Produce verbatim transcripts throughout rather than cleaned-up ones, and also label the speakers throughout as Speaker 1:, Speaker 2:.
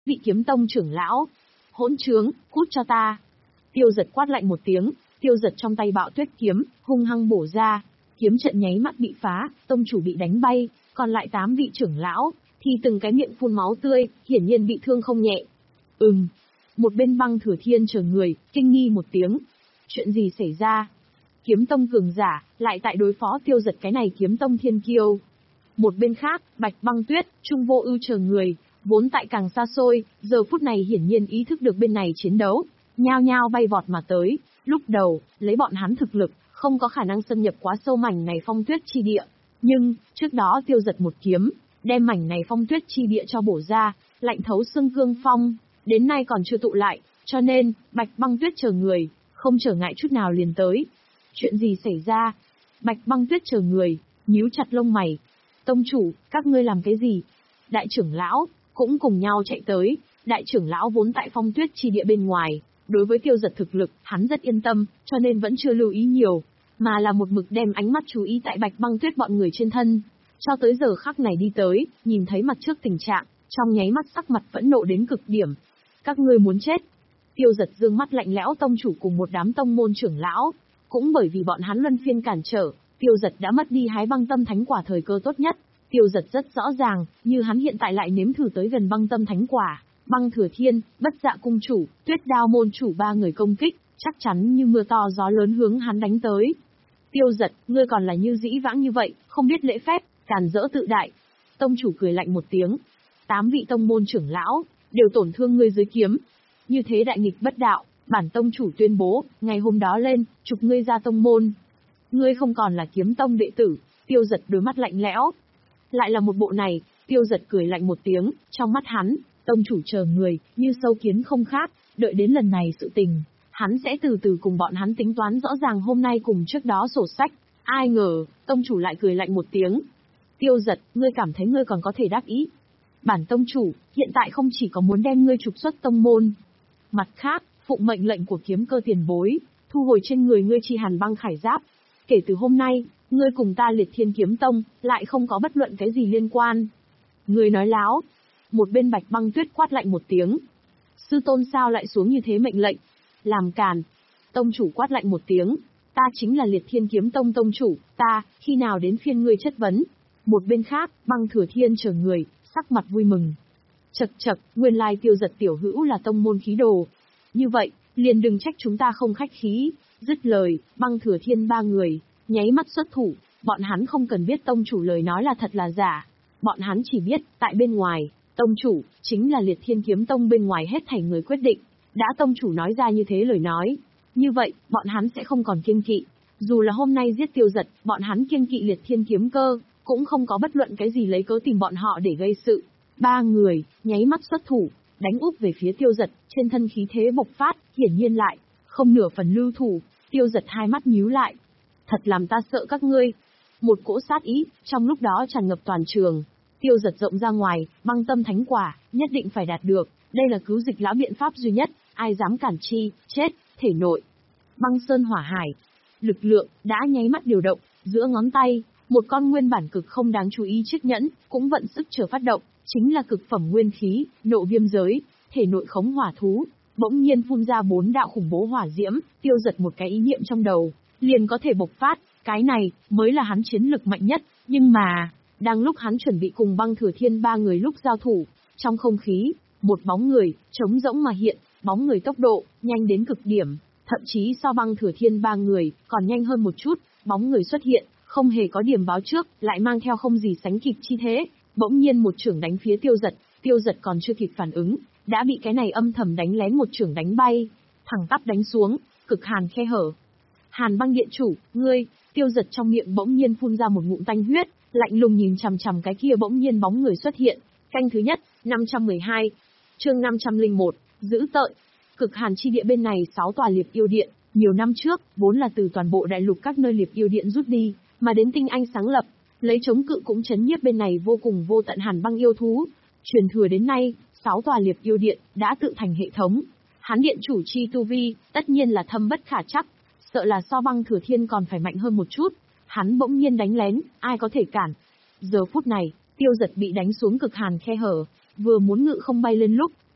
Speaker 1: vị kiếm tông trưởng lão. Hỗn trướng, cút cho ta. Tiêu Giật quát lạnh một tiếng, Tiêu Giật trong tay Bạo Tuyết kiếm, hung hăng bổ ra. Kiếm trận nháy mắt bị phá, tông chủ bị đánh bay, còn lại tám vị trưởng lão, thì từng cái miệng phun máu tươi, hiển nhiên bị thương không nhẹ. Ừm. Một bên Băng Thừa Thiên chờ người, kinh nghi một tiếng. Chuyện gì xảy ra? Kiếm tông cường giả, lại tại đối phó Tiêu Giật cái này kiếm tông thiên kiêu. Một bên khác, Bạch Băng Tuyết, Trung Vô Ưu chờ người, vốn tại càng xa xôi, giờ phút này hiển nhiên ý thức được bên này chiến đấu, nhao nhao bay vọt mà tới. Lúc đầu, lấy bọn hắn thực lực, không có khả năng xâm nhập quá sâu mảnh này phong tuyết chi địa. Nhưng, trước đó Tiêu Giật một kiếm, đem mảnh này phong tuyết chi địa cho bổ ra, lạnh thấu xương cương phong, đến nay còn chưa tụ lại, cho nên, Bạch Băng Tuyết chờ người, không trở ngại chút nào liền tới. Chuyện gì xảy ra? Bạch Băng Tuyết chờ người, nhíu chặt lông mày. Tông chủ, các ngươi làm cái gì? Đại trưởng lão, cũng cùng nhau chạy tới, đại trưởng lão vốn tại phong tuyết chi địa bên ngoài, đối với Tiêu Giật thực lực, hắn rất yên tâm, cho nên vẫn chưa lưu ý nhiều, mà là một mực đem ánh mắt chú ý tại Bạch Băng Tuyết bọn người trên thân. Cho tới giờ khắc này đi tới, nhìn thấy mặt trước tình trạng, trong nháy mắt sắc mặt phẫn nộ đến cực điểm. Các ngươi muốn chết. Tiêu Giật dương mắt lạnh lẽo tông chủ cùng một đám tông môn trưởng lão, cũng bởi vì bọn hắn luân phiên cản trở, Tiêu Giật đã mất đi hái băng tâm thánh quả thời cơ tốt nhất. Tiêu Giật rất rõ ràng, như hắn hiện tại lại nếm thử tới gần băng tâm thánh quả, Băng Thừa Thiên, Bất Dạ cung chủ, Tuyết Đao môn chủ ba người công kích, chắc chắn như mưa to gió lớn hướng hắn đánh tới. Tiêu Giật, ngươi còn là như dĩ vãng như vậy, không biết lễ phép, càn rỡ tự đại. Tông chủ cười lạnh một tiếng. Tám vị tông môn trưởng lão, đều tổn thương ngươi dưới kiếm. Như thế đại nghịch bất đạo, bản tông chủ tuyên bố, ngày hôm đó lên, trục ngươi ra tông môn. Ngươi không còn là kiếm tông đệ tử. Tiêu Giật đôi mắt lạnh lẽo. Lại là một bộ này, Tiêu Giật cười lạnh một tiếng, trong mắt hắn, tông chủ chờ người, như sâu kiến không khác, đợi đến lần này sự tình, hắn sẽ từ từ cùng bọn hắn tính toán rõ ràng hôm nay cùng trước đó sổ sách. Ai ngờ, tông chủ lại cười lạnh một tiếng. Tiêu Giật, ngươi cảm thấy ngươi còn có thể đắc ý. Bản tông chủ, hiện tại không chỉ có muốn đem ngươi trục xuất tông môn. Mặt khác, phụng mệnh lệnh của kiếm cơ tiền bối, thu hồi trên người ngươi chi hàn băng khải giáp. Kể từ hôm nay, ngươi cùng ta Liệt Thiên Kiếm Tông, lại không có bất luận cái gì liên quan. Ngươi nói láo. Một bên Bạch Băng Tuyết quát lạnh một tiếng. Sư tôn sao lại xuống như thế mệnh lệnh? Làm càn. Tông chủ quát lạnh một tiếng. Ta chính là Liệt Thiên Kiếm Tông tông chủ, ta, khi nào đến phiên ngươi chất vấn? Một bên khác, Băng Thừa Thiên chờ người, sắc mặt vui mừng. Chậc chậc, nguyên lai Tiêu Giật tiểu hữu là tông môn khí đồ. Như vậy, liền đừng trách chúng ta không khách khí. Dứt lời, Băng Thừa Thiên ba người, nháy mắt xuất thủ, bọn hắn không cần biết tông chủ lời nói là thật là giả. Bọn hắn chỉ biết, tại bên ngoài, tông chủ, chính là Liệt Thiên Kiếm Tông bên ngoài hết thảy người quyết định. Đã tông chủ nói ra như thế lời nói. Như vậy, bọn hắn sẽ không còn kiêng kỵ. Dù là hôm nay giết Tiêu Giật, bọn hắn kiêng kỵ Liệt Thiên Kiếm Cơ, cũng không có bất luận cái gì lấy cớ tìm bọn họ để gây sự. Ba người, nháy mắt xuất thủ, đánh úp về phía Tiêu Giật, trên thân khí thế bộc phát, hiển nhiên lại, không nửa phần lưu thủ. Tiêu Giật hai mắt nhíu lại. Thật làm ta sợ các ngươi. Một cỗ sát ý, trong lúc đó tràn ngập toàn trường. Tiêu Giật rộng ra ngoài, băng tâm thánh quả, nhất định phải đạt được. Đây là cứu dịch lão biện pháp duy nhất, ai dám cản chi, chết, thể nội. Băng sơn hỏa hải. Lực lượng, đã nháy mắt điều động, giữa ngón tay, một con nguyên bản cực không đáng chú ý chiếc nhẫn, cũng vận sức chờ phát động, chính là cực phẩm nguyên khí, nộ viêm giới, thể nội khống hỏa thú. Bỗng nhiên phun ra bốn đạo khủng bố hỏa diễm, Tiêu Giật một cái ý niệm trong đầu, liền có thể bộc phát, cái này, mới là hắn chiến lực mạnh nhất, nhưng mà, đang lúc hắn chuẩn bị cùng Băng Thừa Thiên ba người lúc giao thủ, trong không khí, một bóng người, trống rỗng mà hiện, bóng người tốc độ, nhanh đến cực điểm, thậm chí so Băng Thừa Thiên ba người, còn nhanh hơn một chút, bóng người xuất hiện, không hề có điểm báo trước, lại mang theo không gì sánh kịp chi thế, bỗng nhiên một chưởng đánh phía Tiêu Giật, Tiêu Giật còn chưa kịp phản ứng, đã bị cái này âm thầm đánh lén một chưởng đánh bay, thẳng tắp đánh xuống, cực hàn khe hở. Hàn Băng điện chủ, ngươi, Tiêu Giật trong miệng bỗng nhiên phun ra một ngụm tanh huyết, lạnh lùng nhìn chằm chằm cái kia bỗng nhiên bóng người xuất hiện. Canh thứ nhất, năm trăm mười hai, chương năm trăm lẻ một, giữ tợn. Cực hàn chi địa bên này sáu tòa liệp yêu điện, nhiều năm trước, vốn là từ toàn bộ đại lục các nơi liệp yêu điện rút đi, mà đến Tinh Anh sáng lập, lấy chống cự cũng chấn nhiếp bên này vô cùng vô tận Hàn Băng yêu thú. Truyền thừa đến nay, sáu tòa liệp yêu điện đã tự thành hệ thống. Hắn điện chủ chi tu vi, tất nhiên là thâm bất khả trắc, sợ là so Băng Thừa Thiên còn phải mạnh hơn một chút. Hắn bỗng nhiên đánh lén, ai có thể cản? Giờ phút này, Tiêu Giật bị đánh xuống cực hàn khe hở, vừa muốn ngự không bay lên lúc,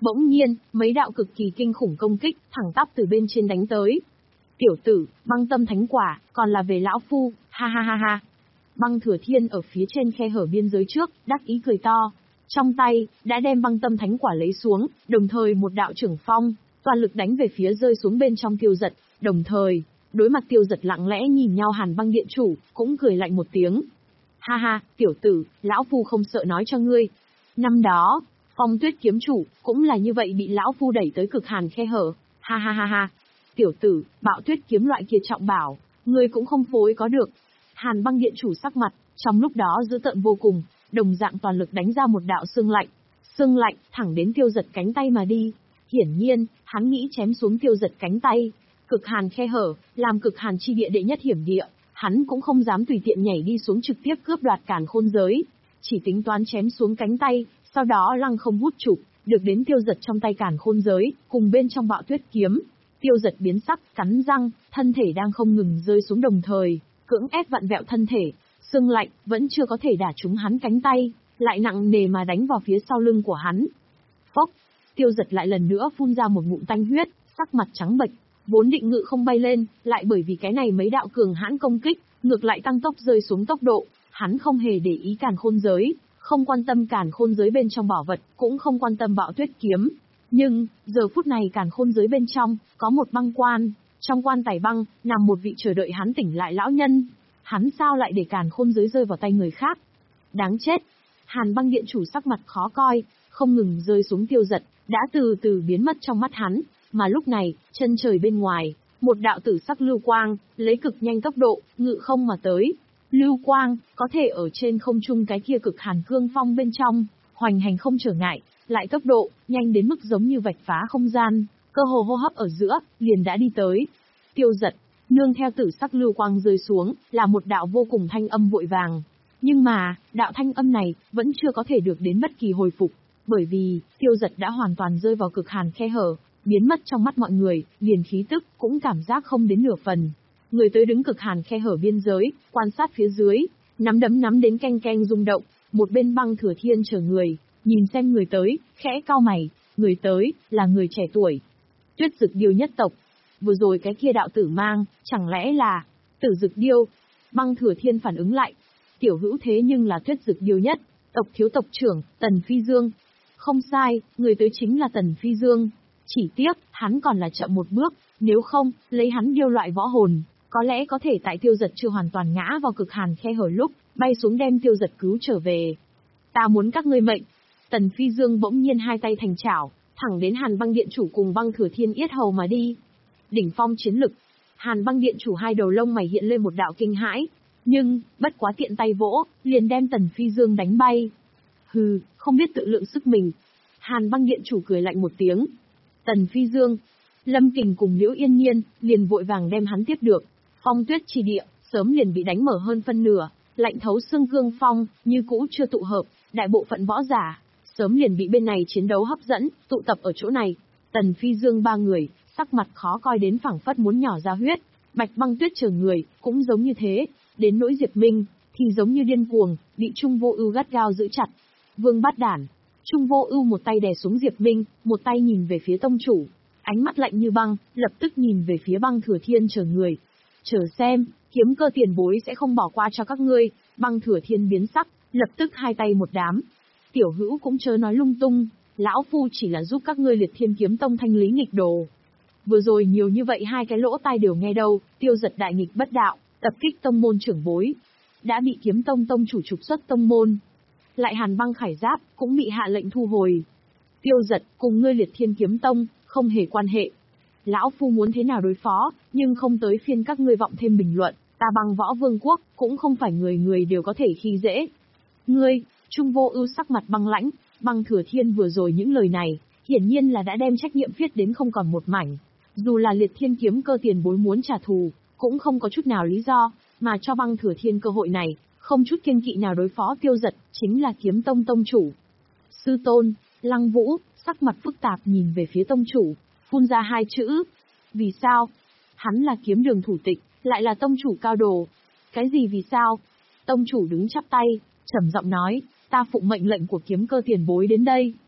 Speaker 1: Bỗng nhiên, mấy đạo cực kỳ kinh khủng công kích, thẳng tắp từ bên trên đánh tới. Tiểu tử, băng tâm thánh quả, còn là về lão phu, ha ha ha ha. Băng Thừa Thiên ở phía trên khe hở biên giới trước, đắc ý cười to. Trong tay, đã đem băng tâm thánh quả lấy xuống, đồng thời một đạo trưởng phong, toàn lực đánh về phía rơi xuống bên trong Tiêu Dật, đồng thời, đối mặt Tiêu Dật lặng lẽ nhìn nhau Hàn Băng Điện chủ, cũng cười lạnh một tiếng. Ha ha, tiểu tử, lão phu không sợ nói cho ngươi. Năm đó, Phong Tuyết kiếm chủ, cũng là như vậy bị lão phu đẩy tới cực hàn khe hở, ha ha ha ha. Tiểu tử, Bạo Tuyết kiếm loại kia trọng bảo, ngươi cũng không phối có được. Hàn Băng Điện chủ sắc mặt, trong lúc đó dữ tợn vô cùng, đồng dạng toàn lực đánh ra một đạo xương lạnh. Xương lạnh, thẳng đến Tiêu Dật cánh tay mà đi. Hiển nhiên, hắn nghĩ chém xuống Tiêu Dật cánh tay. Cực hàn khe hở, làm cực hàn chi địa đệ nhất hiểm địa, hắn cũng không dám tùy tiện nhảy đi xuống trực tiếp cướp đoạt càn khôn giới. Chỉ tính toán chém xuống cánh tay, sau đó lăng không hút chụp, được đến Tiêu Dật trong tay càn khôn giới, cùng bên trong Bạo Tuyết kiếm. Tiêu Dật biến sắc, cắn răng, thân thể đang không ngừng rơi xuống đồng thời, cưỡng ép vặn vẹo thân thể. Xương lạnh, vẫn chưa có thể đả trúng hắn cánh tay, lại nặng nề mà đánh vào phía sau lưng của hắn. Phốc, Tiêu Dật lại lần nữa phun ra một ngụm tanh huyết, sắc mặt trắng bệch, vốn định ngự không bay lên, lại bởi vì cái này mấy đạo cường hãn công kích, ngược lại tăng tốc rơi xuống tốc độ, hắn không hề để ý càn khôn giới, không quan tâm càn khôn giới bên trong bảo vật, cũng không quan tâm Bạo Tuyết kiếm. Nhưng, giờ phút này càn khôn giới bên trong, có một băng quan, trong quan tài băng, nằm một vị chờ đợi hắn tỉnh lại lão nhân. Hắn sao lại để càn khôn giới rơi vào tay người khác? Đáng chết! Hàn Băng Điện chủ sắc mặt khó coi, không ngừng rơi xuống Tiêu Dật, đã từ từ biến mất trong mắt hắn, mà lúc này, chân trời bên ngoài, một đạo tử sắc lưu quang, lấy cực nhanh tốc độ, ngự không mà tới. Lưu quang, có thể ở trên không trung cái kia cực hàn cương phong bên trong, hoành hành không trở ngại, lại tốc độ, nhanh đến mức giống như vạch phá không gian, cơ hồ hô hấp ở giữa, liền đã đi tới. Tiêu Dật, nương theo tử sắc lưu quang rơi xuống, là một đạo vô cùng thanh âm vội vàng. Nhưng mà, đạo thanh âm này, vẫn chưa có thể được đến bất kỳ hồi phục, bởi vì, Tiêu Dật đã hoàn toàn rơi vào cực hàn khe hở, biến mất trong mắt mọi người, liền khí tức, cũng cảm giác không đến nửa phần. Người tới đứng cực hàn khe hở biên giới, quan sát phía dưới, nắm đấm nắm đến canh canh rung động, một bên Băng Thừa Thiên chờ người, nhìn xem người tới, khẽ cau mày, người tới, là người trẻ tuổi. Tuyết Dực Điêu nhất tộc. Vừa rồi cái kia đạo tử mang, chẳng lẽ là Tử Dực Điêu? Băng Thừa Thiên phản ứng lại. Tiểu hữu thế nhưng là Tuyết Dực Điêu nhất tộc thiếu tộc trưởng, Tần Phi Dương. Không sai, người tới chính là Tần Phi Dương. Chỉ tiếc, hắn còn là chậm một bước, nếu không, lấy hắn điêu loại võ hồn, có lẽ có thể tại Tiêu Dật chưa hoàn toàn ngã vào cực hàn khe hở lúc, bay xuống đem Tiêu Dật cứu trở về. Ta muốn các ngươi mệnh. Tần Phi Dương bỗng nhiên hai tay thành chảo, thẳng đến Hàn Băng Điện chủ cùng Băng Thừa Thiên yết hầu mà đi. Đỉnh phong chiến lực. Hàn Băng Điện chủ hai đầu lông mày hiện lên một đạo kinh hãi, nhưng, bất quá tiện tay vỗ, liền đem Tần Phi Dương đánh bay. Hừ, không biết tự lượng sức mình. Hàn Băng Điện chủ cười lạnh một tiếng. Tần Phi Dương, Lâm Kình cùng Liễu Yên Nhiên, liền vội vàng đem hắn tiếp được. Phong Tuyết chi địa, sớm liền bị đánh mở hơn phân nửa, lạnh thấu xương cương phong, như cũ chưa tụ hợp, đại bộ phận võ giả, sớm liền bị bên này chiến đấu hấp dẫn, tụ tập ở chỗ này. Tần Phi Dương ba người, sắc mặt khó coi đến phảng phất muốn nhỏ ra huyết, Bạch Băng Tuyết chờ người, cũng giống như thế, đến nỗi Diệp Minh, thì giống như điên cuồng, bị Trung Vô Ưu gắt gao giữ chặt. Vương Bát Đản. Trung Vô Ưu một tay đè xuống Diệp Minh, một tay nhìn về phía tông chủ, ánh mắt lạnh như băng, lập tức nhìn về phía Băng Thừa Thiên chờ người. Chờ xem, Kiếm Cơ tiền bối sẽ không bỏ qua cho các ngươi. Băng Thừa Thiên biến sắc, lập tức hai tay một đám. Tiểu hữu cũng chớ nói lung tung, lão phu chỉ là giúp các ngươi Liệt Thiên Kiếm Tông thanh lý nghịch đồ. Vừa rồi nhiều như vậy hai cái lỗ tai đều nghe đâu, Tiêu Dật đại nghịch bất đạo, tập kích tông môn trưởng bối, đã bị Kiếm Tông tông chủ trục xuất tông môn. Lại Hàn Băng Khải Giáp cũng bị hạ lệnh thu hồi. Tiêu Dật cùng ngươi Liệt Thiên Kiếm Tông không hề quan hệ. Lão phu muốn thế nào đối phó, nhưng không tới phiên các ngươi vọng thêm bình luận. Ta Băng Võ Vương quốc cũng không phải người người đều có thể khi dễ. Ngươi, Trung Vô Ưu sắc mặt băng lãnh, Băng Thừa Thiên vừa rồi những lời này, hiển nhiên là đã đem trách nhiệm viết đến không còn một mảnh. Dù là Liệt Thiên Kiếm Cơ tiền bối muốn trả thù, cũng không có chút nào lý do, mà cho Băng Thừa Thiên cơ hội này, không chút kiêng kỵ nào đối phó Tiêu Dật, chính là Kiếm Tông tông chủ. Sư tôn, Lăng Vũ, sắc mặt phức tạp nhìn về phía tông chủ, phun ra hai chữ. Vì sao? Hắn là kiếm đường thủ tịch, lại là tông chủ cao đồ. Cái gì vì sao? Tông chủ đứng chắp tay, trầm giọng nói, ta phụng mệnh lệnh của Kiếm Cơ tiền bối đến đây.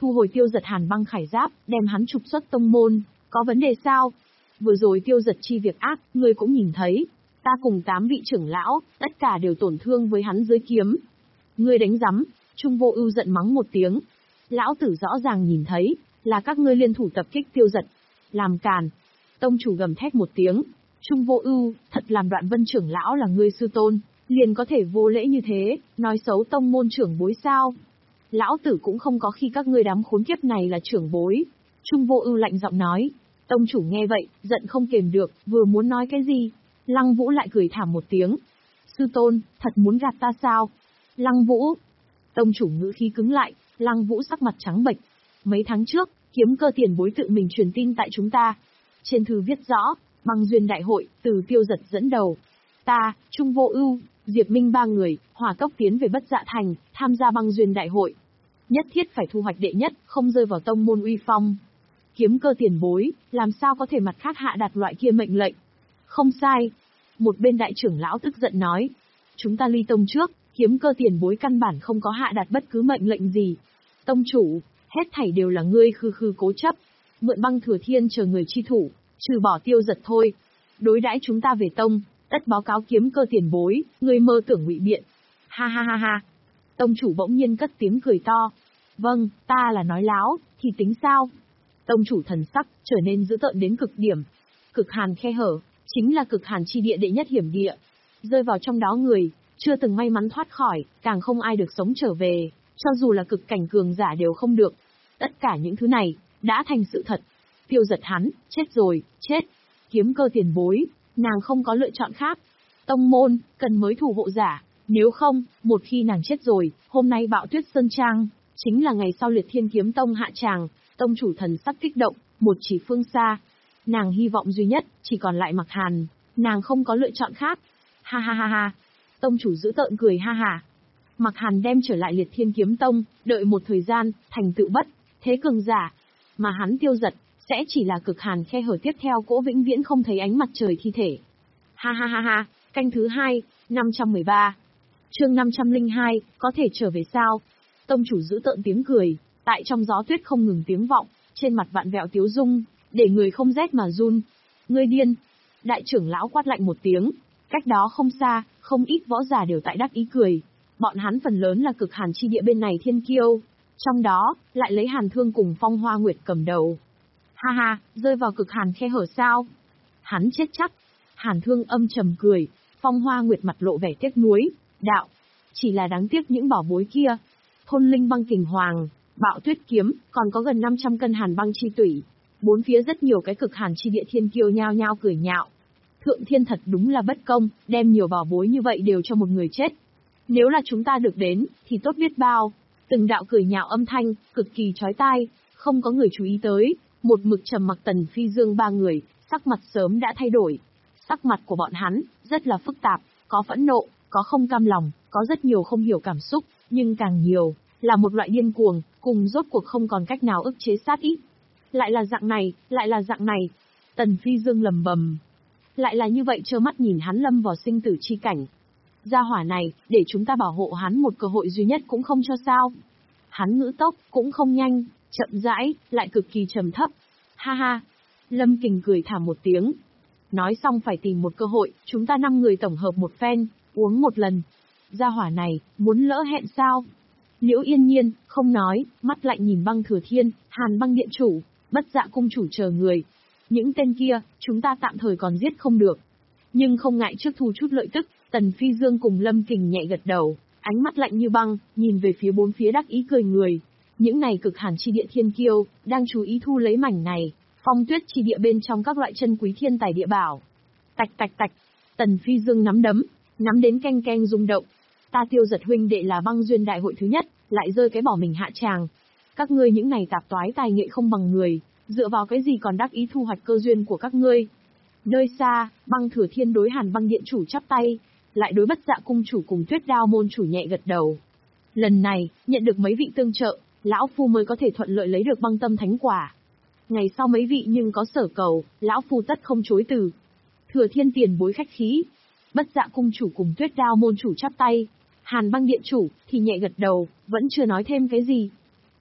Speaker 1: thu hồi Tiêu Giật hàn băng khải giáp, đem hắn trục xuất tông môn, có vấn đề sao? Vừa rồi Tiêu Giật chi việc ác, ngươi cũng nhìn thấy, ta cùng tám vị trưởng lão, tất cả đều tổn thương với hắn dưới kiếm. Ngươi đánh rắm, Trung Vô Ưu giận mắng một tiếng. Lão tử rõ ràng nhìn thấy, là các ngươi liên thủ tập kích Tiêu Giật. Làm càn. Tông chủ gầm thét một tiếng. Trung Vô Ưu, thật làm Đoạn Vân trưởng lão là ngươi sư tôn, liền có thể vô lễ như thế, nói xấu tông môn trưởng bối sao? Lão tử cũng không có khi các ngươi đám khốn kiếp này là trưởng bối. Trung Vô Ưu lạnh giọng nói. Tông chủ nghe vậy, giận không kềm được, vừa muốn nói cái gì, Lăng Vũ lại cười thảm một tiếng. Sư tôn, thật muốn gạt ta sao? Lăng Vũ. Tông chủ ngữ khí cứng lại, Lăng Vũ sắc mặt trắng bệch. Mấy tháng trước, Kiếm Cơ tiền bối tự mình truyền tin tại chúng ta. Trên thư viết rõ, băng duyên đại hội, từ Tiêu Giật dẫn đầu. Ta, Trung Vô Ưu, Diệp Minh ba người, hỏa tốc tiến về Bất Dạ Thành, tham gia băng duyên đại hội. Nhất thiết phải thu hoạch đệ nhất, không rơi vào tông môn uy phong. Kiếm Cơ tiền bối, làm sao có thể mặt khác hạ đạt loại kia mệnh lệnh? Không sai. Một bên đại trưởng lão tức giận nói. Chúng ta ly tông trước, Kiếm Cơ tiền bối căn bản không có hạ đạt bất cứ mệnh lệnh gì. Tông chủ, hết thảy đều là ngươi khư khư cố chấp. Mượn băng thừa thiên chờ người chi thủ, trừ bỏ Tiêu Giật thôi. Đối đãi chúng ta về tông, tất báo cáo Kiếm Cơ tiền bối, ngươi mơ tưởng ngụy biện. Ha ha ha ha. Tông chủ bỗng nhiên cất tiếng cười to. Vâng, ta là nói láo, thì tính sao? Tông chủ thần sắc, trở nên dữ tợn đến cực điểm. Cực hàn khe hở, chính là cực hàn chi địa đệ nhất hiểm địa. Rơi vào trong đó người, chưa từng may mắn thoát khỏi, càng không ai được sống trở về, cho dù là cực cảnh cường giả đều không được. Tất cả những thứ này, đã thành sự thật. Tiêu Giật hắn, chết rồi, chết. Kiếm Cơ tiền bối, nàng không có lựa chọn khác. Tông môn, cần mới thủ hộ giả, nếu không, một khi nàng chết rồi, hôm nay Bạo Tuyết Sơn Trang, chính là ngày sau Liệt Thiên Kiếm Tông hạ tràng. Tông chủ thần sắc kích động, một chỉ phương xa. Nàng hy vọng duy nhất, chỉ còn lại Mặc Hàn, nàng không có lựa chọn khác. Ha ha ha ha. Tông chủ giữ tợn cười ha ha. Mặc Hàn đem trở lại Liệt Thiên Kiếm Tông, đợi một thời gian, thành tựu bất thế cường giả. Mà hắn Tiêu Giật, sẽ chỉ là cực hàn khe hở tiếp theo cỗ vĩnh viễn không thấy ánh mặt trời thi thể. Ha ha ha ha, canh thứ hai, năm trăm mười ba. Chương năm trăm lẻ hai, có thể trở về sao? Tông chủ giữ tợn tiếng cười, tại trong gió tuyết không ngừng tiếng vọng, trên mặt vạn vẹo tiếu dung, để người không rét mà run. Ngươi điên! Đại trưởng lão quát lạnh một tiếng, cách đó không xa, không ít võ giả đều tại đắc ý cười. Bọn hắn phần lớn là cực hàn chi địa bên này thiên kiêu, trong đó, lại lấy Hàn Thương cùng Phong Hoa Nguyệt cầm đầu. Ha ha, rơi vào cực hàn khe hở sao? Hắn chết chắc. Hàn Thương âm trầm cười, Phong Hoa Nguyệt mặt lộ vẻ tiếc nuối, đạo. Chỉ là đáng tiếc những bảo bối kia. Thôn linh băng kình hoàng, Bạo Tuyết kiếm, còn có gần năm trăm cân hàn băng chi tủy. Bốn phía rất nhiều cái cực hàn chi địa thiên kiêu nhao nhao cười nhạo. Thượng thiên thật đúng là bất công, đem nhiều bảo bối như vậy đều cho một người chết. Nếu là chúng ta được đến, thì tốt biết bao. Từng đạo cười nhạo âm thanh, cực kỳ chói tai, không có người chú ý tới. Một mực trầm mặc Tần Phi Dương ba người, sắc mặt sớm đã thay đổi. Sắc mặt của bọn hắn, rất là phức tạp, có phẫn nộ, có không cam lòng, có rất nhiều không hiểu cảm xúc, nhưng càng nhiều, là một loại điên cuồng, cùng rốt cuộc không còn cách nào ức chế sát ý. Lại là dạng này, lại là dạng này. Tần Phi Dương lầm bầm. Lại là như vậy trơ mắt nhìn hắn lâm vào sinh tử chi cảnh. Gia hỏa này, để chúng ta bảo hộ hắn một cơ hội duy nhất cũng không cho sao. Hắn ngữ tốc, cũng không nhanh, chậm rãi, lại cực kỳ trầm thấp. Ha ha. Lâm Kình cười thảm một tiếng. Nói xong phải tìm một cơ hội, chúng ta năm người tổng hợp một phen, uống một lần. Gia hỏa này, muốn lỡ hẹn sao? Liễu Yên Nhiên, không nói, mắt lạnh nhìn Băng Thừa Thiên, Hàn Băng Điện Chủ, Bất Dạ Cung Chủ chờ người. Những tên kia, chúng ta tạm thời còn giết không được. Nhưng không ngại trước thu chút lợi tức, Tần Phi Dương cùng Lâm Kình nhẹ gật đầu, ánh mắt lạnh như băng, nhìn về phía bốn phía đắc ý cười người. Những này cực hàn chi địa thiên kiêu, đang chú ý thu lấy mảnh này, phong tuyết chi địa bên trong các loại chân quý thiên tài địa bảo. Tạch tạch tạch, Tần Phi Dương nắm đấm, nắm đến keng keng rung động. Ta Tiêu Giật huynh đệ là băng duyên đại hội thứ nhất, lại rơi cái bỏ mình hạ tràng. Các ngươi những này tạp toái tài nghệ không bằng người, dựa vào cái gì còn đắc ý thu hoạch cơ duyên của các ngươi? Nơi xa, Băng Thừa Thiên đối Hàn Băng Điện Chủ chắp tay, lại đối Bất Dạ Cung Chủ cùng Tuyết Đao môn chủ nhẹ gật đầu. Lần này, nhận được mấy vị tương trợ, lão phu mới có thể thuận lợi lấy được băng tâm thánh quả. Ngày sau mấy vị nhưng có sở cầu, lão phu tất không chối từ. Thừa Thiên tiền bối khách khí. Bất Dạ Cung Chủ cùng Tuyết Đao môn chủ chắp tay. Hàn Băng Điện Chủ thì nhẹ gật đầu, vẫn chưa nói thêm cái gì.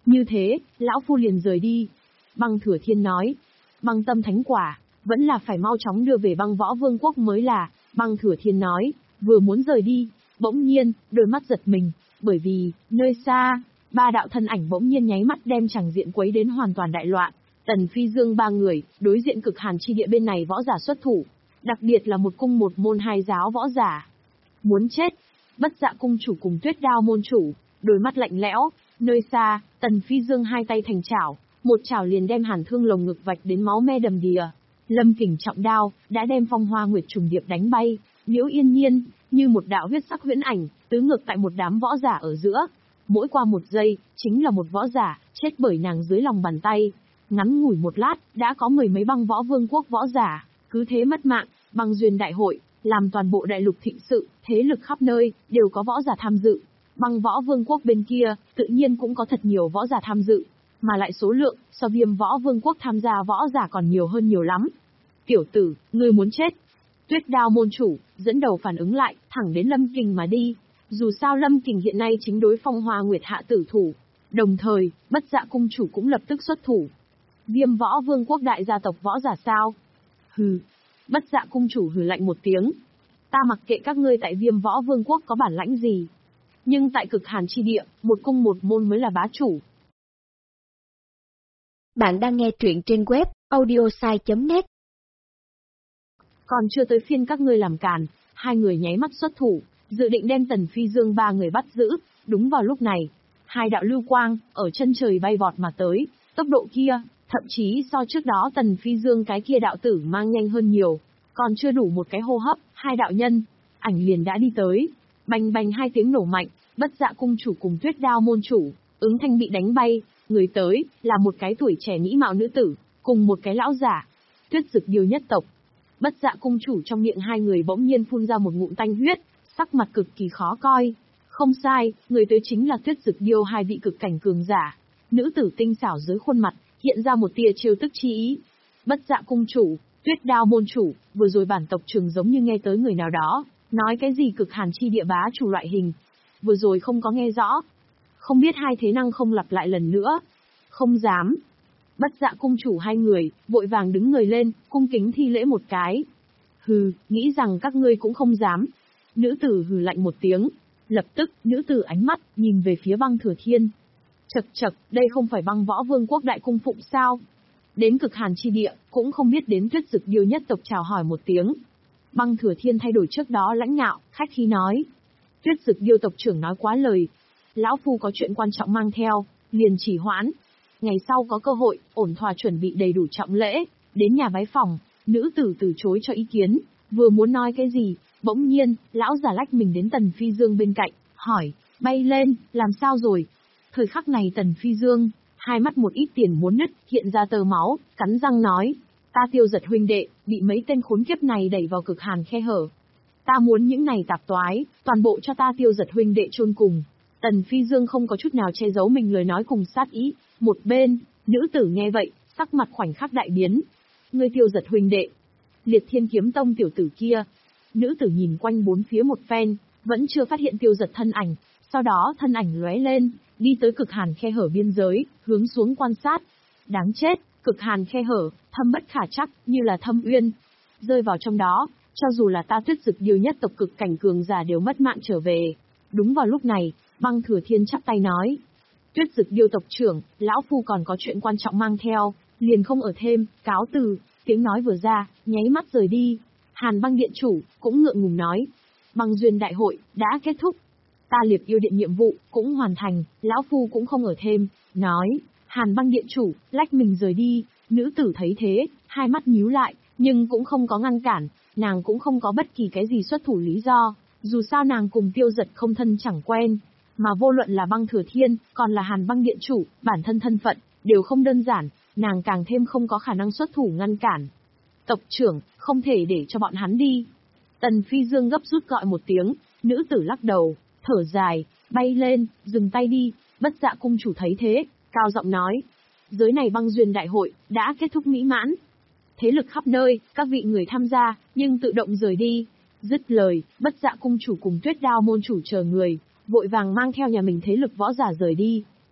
Speaker 1: Như thế, lão phu liền rời đi. Băng Thừa Thiên nói, băng tâm thánh quả, vẫn là phải mau chóng đưa về băng võ vương quốc mới là. Băng Thừa Thiên nói, vừa muốn rời đi, bỗng nhiên, đôi mắt giật mình, bởi vì, nơi xa, ba đạo thân ảnh bỗng nhiên nháy mắt đem chẳng diện quấy đến hoàn toàn đại loạn. Tần Phi Dương ba người, đối diện cực hàn chi địa bên này võ giả xuất thủ, đặc biệt là một cung một môn hai giáo võ giả. Muốn chết, Bất Dạ cung chủ cùng Tuyết Đao môn chủ, đôi mắt lạnh lẽo, nơi xa, Tần Phi Dương hai tay thành chảo, một chảo liền đem Hàn Thương lồng ngực vạch đến máu me đầm đìa. Lâm Kình trọng đao, đã đem Phong Hoa Nguyệt trùng điệp đánh bay, Liễu Yên Nhiên, như một đạo huyết sắc huyễn ảnh, tứ ngược tại một đám võ giả ở giữa. Mỗi qua một giây, chính là một võ giả, chết bởi nàng dưới lòng bàn tay. Ngắn ngủi một lát, đã có mười mấy băng võ vương quốc võ giả, cứ thế mất mạng. Băng duyên đại hội, làm toàn bộ đại lục thịnh sự, thế lực khắp nơi, đều có võ giả tham dự. Băng võ vương quốc bên kia, tự nhiên cũng có thật nhiều võ giả tham dự, mà lại số lượng, so Viêm võ vương quốc tham gia võ giả còn nhiều hơn nhiều lắm. Tiểu tử, ngươi muốn chết. Tuyết Đao môn chủ, dẫn đầu phản ứng lại, thẳng đến Lâm Kình mà đi. Dù sao Lâm Kình hiện nay chính đối Phong Hoa Nguyệt hạ tử thủ. Đồng thời, Bất Dạ cung chủ cũng lập tức xuất thủ. Viêm võ vương quốc đại gia tộc võ giả sao? Hừ. Bất Dạ cung chủ hừ lạnh một tiếng. Ta mặc kệ các ngươi tại Viêm võ vương quốc có bản lãnh gì. Nhưng tại cực hàn chi địa, một cung một môn mới là bá chủ.
Speaker 2: Bạn đang nghe truyện trên web audiosai chấm net.
Speaker 1: Còn chưa tới phiên các ngươi làm càn, hai người nháy mắt xuất thủ, dự định đem Tần Phi Dương ba người bắt giữ. Đúng vào lúc này, hai đạo lưu quang, ở chân trời bay vọt mà tới, tốc độ kia, thậm chí so trước đó Tần Phi Dương cái kia đạo tử mang nhanh hơn nhiều. Còn chưa đủ một cái hô hấp, hai đạo nhân, ảnh liền đã đi tới. Bành bành hai tiếng nổ mạnh, Bất Dạ cung chủ cùng Tuyết Đao môn chủ, ứng thanh bị đánh bay, người tới, là một cái tuổi trẻ mỹ mạo nữ tử, cùng một cái lão giả. Tuyết Dực Điêu nhất tộc. Bất Dạ cung chủ trong miệng hai người bỗng nhiên phun ra một ngụm tanh huyết, sắc mặt cực kỳ khó coi. Không sai, người tới chính là Tuyết Dực Điêu hai vị cực cảnh cường giả. Nữ tử tinh xảo dưới khuôn mặt, hiện ra một tia trêu tức chi ý. Bất Dạ cung chủ, Tuyết Đao môn chủ, vừa rồi bản tộc trường giống như nghe tới người nào đó, nói cái gì cực hàn chi địa bá chủ loại hình. Vừa rồi không có nghe rõ. Không biết hai thế năng không lặp lại lần nữa. Không dám. Bất Dạ cung chủ hai người, vội vàng đứng người lên, cung kính thi lễ một cái. Hừ, nghĩ rằng các ngươi cũng không dám. Nữ tử hừ lạnh một tiếng. Lập tức, nữ tử ánh mắt, nhìn về phía Băng Thừa Thiên. Chậc chậc, đây không phải băng võ vương quốc đại cung phụng sao? Đến cực hàn chi địa, cũng không biết đến Tuyết Dực Điêu nhất tộc chào hỏi một tiếng. Băng Thừa Thiên thay đổi trước đó lãnh ngạo, khách khí nói. Tuyết Dực Điêu tộc trưởng nói quá lời. Lão phu có chuyện quan trọng mang theo, liền chỉ hoãn. Ngày sau có cơ hội, ổn thỏa chuẩn bị đầy đủ trọng lễ, đến nhà bái phòng, nữ tử từ chối cho ý kiến, vừa muốn nói cái gì, bỗng nhiên, lão giả lách mình đến Tần Phi Dương bên cạnh, hỏi, bay lên, làm sao rồi? Thời khắc này Tần Phi Dương, hai mắt một ít tiền muốn nứt, hiện ra tơ máu, cắn răng nói, ta Tiêu Giật huynh đệ, bị mấy tên khốn kiếp này đẩy vào cực hàn khe hở. Ta muốn những này tạp toái, toàn bộ cho ta Tiêu Giật huynh đệ chôn cùng. Tần Phi Dương không có chút nào che giấu mình lời nói cùng sát ý. Một bên, nữ tử nghe vậy, sắc mặt khoảnh khắc đại biến. Ngươi Tiêu Giật huynh đệ, Liệt Thiên Kiếm Tông tiểu tử kia. Nữ tử nhìn quanh bốn phía một phen, vẫn chưa phát hiện Tiêu Giật thân ảnh. Sau đó thân ảnh lóe lên, đi tới cực hàn khe hở biên giới, hướng xuống quan sát. Đáng chết, cực hàn khe hở, thâm bất khả trắc, như là thâm uyên. Rơi vào trong đó, cho dù là ta Tuyết Dực Điêu nhất tộc cực cảnh cường giả đều mất mạng trở về. Đúng vào lúc này, Băng Thừa Thiên chắp tay nói. Tuyết Dực Điêu tộc trưởng, lão phu còn có chuyện quan trọng mang theo, liền không ở thêm, cáo từ. Tiếng nói vừa ra, nháy mắt rời đi. Hàn Băng điện chủ, cũng ngượng ngùng nói. Băng duyên đại hội, đã kết thúc. Ta Liệp Yêu điện nhiệm vụ, cũng hoàn thành, lão phu cũng không ở thêm, nói. Hàn Băng điện chủ, lách mình rời đi. Nữ tử thấy thế, hai mắt nhíu lại, nhưng cũng không có ngăn cản, nàng cũng không có bất kỳ cái gì xuất thủ lý do. Dù sao nàng cùng Tiêu Giật không thân chẳng quen, mà vô luận là Băng Thừa Thiên, còn là Hàn Băng điện chủ, bản thân thân phận, đều không đơn giản, nàng càng thêm không có khả năng xuất thủ ngăn cản. Tộc trưởng, không thể để cho bọn hắn đi. Tần Phi Dương gấp rút gọi một tiếng, nữ tử lắc đầu, thở dài, bay lên, dừng tay đi. Bất Dạ cung chủ thấy thế, cao giọng nói. Giới này băng duyên đại hội, đã kết thúc mỹ mãn. Thế lực khắp nơi, các vị người tham gia, nhưng tự động rời đi. Dứt lời, Bất Dạ cung chủ cùng Tuyết Đao môn chủ chờ người, vội vàng mang theo nhà mình thế lực võ giả rời đi.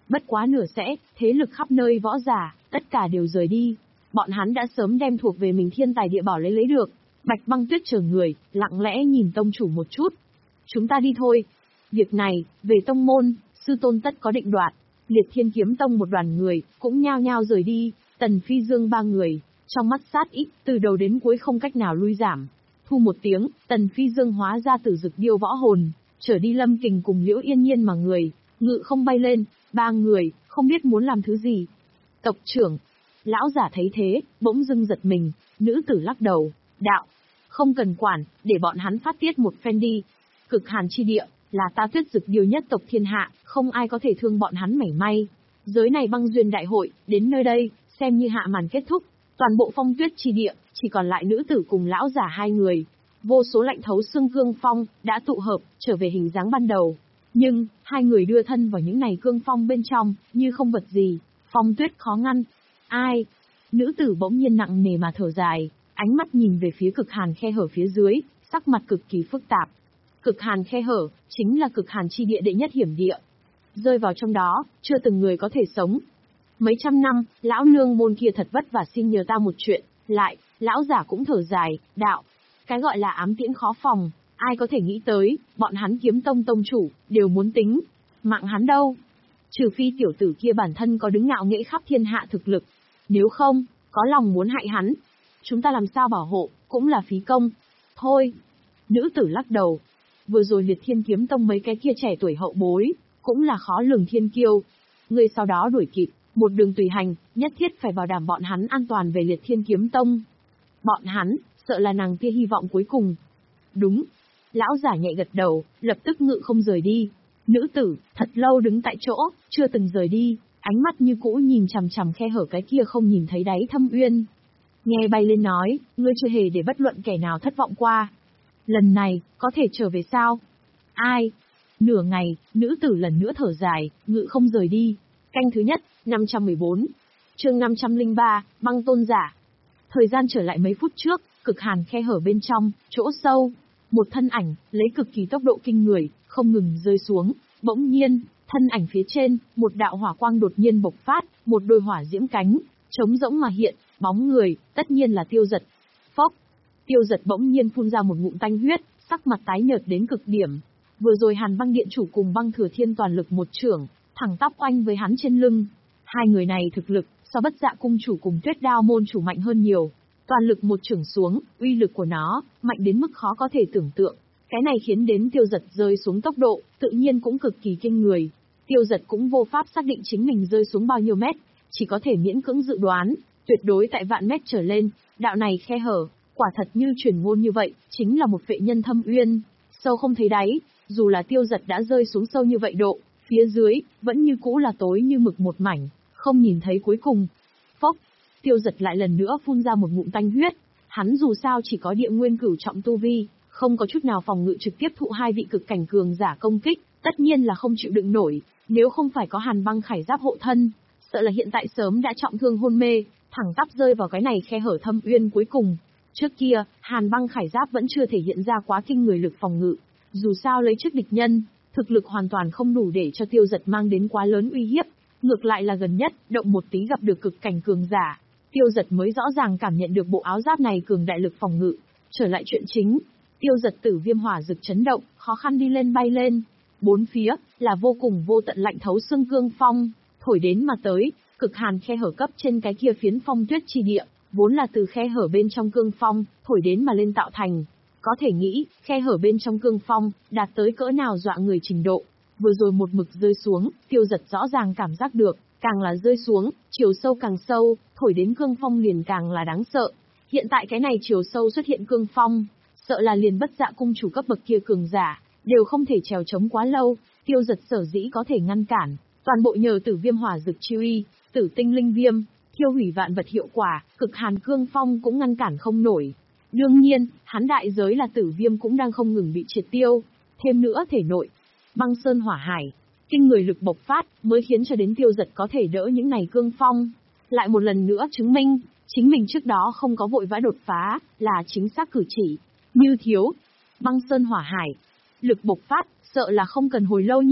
Speaker 1: Bất quá nửa sẽ, thế lực khắp nơi võ giả, tất cả đều rời đi. Bọn hắn đã sớm đem thuộc về mình thiên tài địa bảo lấy lấy được. Bạch Băng Tuyết chờ người, lặng lẽ nhìn tông chủ một chút. Chúng ta đi thôi. Việc này, về tông môn, sư tôn tất có định đoạt. Liệt Thiên Kiếm Tông một đoàn người, cũng nhao nhao rời đi. Tần Phi Dương ba người, trong mắt sát ý, từ đầu đến cuối không cách nào lui giảm. Thu một tiếng, Tần Phi Dương hóa ra Tử Dực Điêu võ hồn, trở đi Lâm Kình cùng Liễu Yên Nhiên mà người, ngự không bay lên, ba người, không biết muốn làm thứ gì. Tộc trưởng, lão giả thấy thế, bỗng dưng giật mình, nữ tử lắc đầu, đạo, không cần quản, để bọn hắn phát tiết một phen đi. Cực Hàn chi địa, là ta Tuyết Dực Điêu nhất tộc thiên hạ, không ai có thể thương bọn hắn mảy may. Giới này băng duyên đại hội, đến nơi đây, xem như hạ màn kết thúc. Toàn bộ Phong Tuyết chi địa, chỉ còn lại nữ tử cùng lão giả hai người. Vô số lạnh thấu xương cương phong, đã tụ hợp, trở về hình dáng ban đầu. Nhưng, hai người đưa thân vào những này cương phong bên trong, như không vật gì. Phong Tuyết khó ngăn. Ai? Nữ tử bỗng nhiên nặng nề mà thở dài, ánh mắt nhìn về phía Cực Hàn khe hở phía dưới, sắc mặt cực kỳ phức tạp. Cực Hàn khe hở, chính là Cực Hàn chi địa đệ nhất hiểm địa. Rơi vào trong đó, chưa từng người có thể sống. Mấy trăm năm, lão nương môn kia thật vất vả xin nhờ ta một chuyện, lại, lão giả cũng thở dài, đạo. Cái gọi là ám tiễn khó phòng, ai có thể nghĩ tới, bọn hắn Kiếm Tông tông chủ, đều muốn tính. Mạng hắn đâu? Trừ phi tiểu tử kia bản thân có đứng ngạo nghễ khắp thiên hạ thực lực. Nếu không, có lòng muốn hại hắn. Chúng ta làm sao bảo hộ, cũng là phí công. Thôi. Nữ tử lắc đầu. Vừa rồi Liệt Thiên Kiếm Tông mấy cái kia trẻ tuổi hậu bối, cũng là khó lường thiên kiêu. Người sau đó đuổi kịp, một đường tùy hành, nhất thiết phải bảo đảm bọn hắn an toàn về Liệt Thiên Kiếm Tông. Bọn hắn, sợ là nàng kia hy vọng cuối cùng. Đúng. Lão giả nhẹ gật đầu, lập tức ngự không rời đi. Nữ tử, thật lâu đứng tại chỗ, chưa từng rời đi, ánh mắt như cũ nhìn chằm chằm khe hở cái kia không nhìn thấy đáy thâm uyên. Nghe bay lên nói, ngươi chưa hề để bất luận kẻ nào thất vọng qua. Lần này, có thể trở về sao? Ai? Nửa ngày, nữ tử lần nữa thở dài, ngự không rời đi. Canh thứ nhất, năm trăm mười bốn. Chương năm trăm lẻ ba, băng tôn giả. Thời gian trở lại mấy phút trước, Cực Hàn khe hở bên trong, chỗ sâu. Một thân ảnh, lấy cực kỳ tốc độ kinh người, không ngừng rơi xuống. Bỗng nhiên, thân ảnh phía trên, một đạo hỏa quang đột nhiên bộc phát, một đôi hỏa diễm cánh, trống rỗng mà hiện, bóng người, tất nhiên là Tiêu Dật. Phốc! Tiêu Dật bỗng nhiên phun ra một ngụm tanh huyết, sắc mặt tái nhợt đến cực điểm. Vừa rồi Hàn Băng Điện chủ cùng Băng Thừa Thiên toàn lực một chưởng, thẳng tắp oanh với hắn trên lưng. Hai người này thực lực, so Bất Dạ cung chủ cùng Tuyết Đao môn chủ mạnh hơn nhiều. Toàn lực một chưởng xuống, uy lực của nó, mạnh đến mức khó có thể tưởng tượng. Cái này khiến đến Tiêu Dật rơi xuống tốc độ, tự nhiên cũng cực kỳ kinh người. Tiêu Dật cũng vô pháp xác định chính mình rơi xuống bao nhiêu mét, chỉ có thể miễn cưỡng dự đoán, tuyệt đối tại vạn mét trở lên, đạo này khe hở, quả thật như truyền ngôn như vậy, chính là một vệ nhân thâm uyên, sâu không thấy đáy, dù là Tiêu Dật đã rơi xuống sâu như vậy độ, phía dưới, vẫn như cũ là tối như mực một mảnh, không nhìn thấy cuối cùng. Phốc! Tiêu Dật lại lần nữa phun ra một ngụm tanh huyết, hắn dù sao chỉ có địa nguyên cửu trọng tu vi, không có chút nào phòng ngự trực tiếp thụ hai vị cực cảnh cường giả công kích, tất nhiên là không chịu đựng nổi, nếu không phải có Hàn Băng Khải Giáp hộ thân, sợ là hiện tại sớm đã trọng thương hôn mê, thẳng tắp rơi vào cái này khe hở thâm uyên cuối cùng. Trước kia, Hàn Băng Khải Giáp vẫn chưa thể hiện ra quá kinh người lực phòng ngự, dù sao lấy trước địch nhân, thực lực hoàn toàn không đủ để cho Tiêu Dật mang đến quá lớn uy hiếp, ngược lại là gần nhất, động một tí gặp được cực cảnh cường giả, Tiêu Dật mới rõ ràng cảm nhận được bộ áo giáp này cường đại lực phòng ngự. Trở lại chuyện chính, Tiêu Dật tử viêm hỏa rực chấn động, khó khăn đi lên bay lên. Bốn phía, là vô cùng vô tận lạnh thấu xương cương phong, thổi đến mà tới, Cực Hàn khe hở cấp trên cái kia phiến phong tuyết chi địa, vốn là từ khe hở bên trong cương phong, thổi đến mà lên tạo thành. Có thể nghĩ, khe hở bên trong cương phong, đạt tới cỡ nào dọa người trình độ. Vừa rồi một mực rơi xuống, Tiêu Dật rõ ràng cảm giác được, càng là rơi xuống, chiều sâu càng sâu, thổi đến cương phong liền càng là đáng sợ. Hiện tại cái này chiều sâu xuất hiện cương phong, sợ là liền Bất Dạ cung chủ cấp bậc kia cường giả, đều không thể trèo chống quá lâu. Tiêu Dật sở dĩ có thể ngăn cản, toàn bộ nhờ tử viêm hỏa dực chi uy, tử tinh linh viêm, thiêu hủy vạn vật hiệu quả, cực hàn cương phong cũng ngăn cản không nổi. Đương nhiên, hắn đại giới là tử viêm cũng đang không ngừng bị triệt tiêu, thêm nữa thể nội, băng sơn hỏa hải, kinh người lực bộc phát, mới khiến cho đến Tiêu Dật có thể đỡ những này cương phong. Lại một lần nữa chứng minh, chính mình trước đó không có vội vã đột phá, là chính xác cử chỉ. Như thiếu, băng sơn hỏa hải, lực bộc phát, sợ là không cần hồi lâu nhi,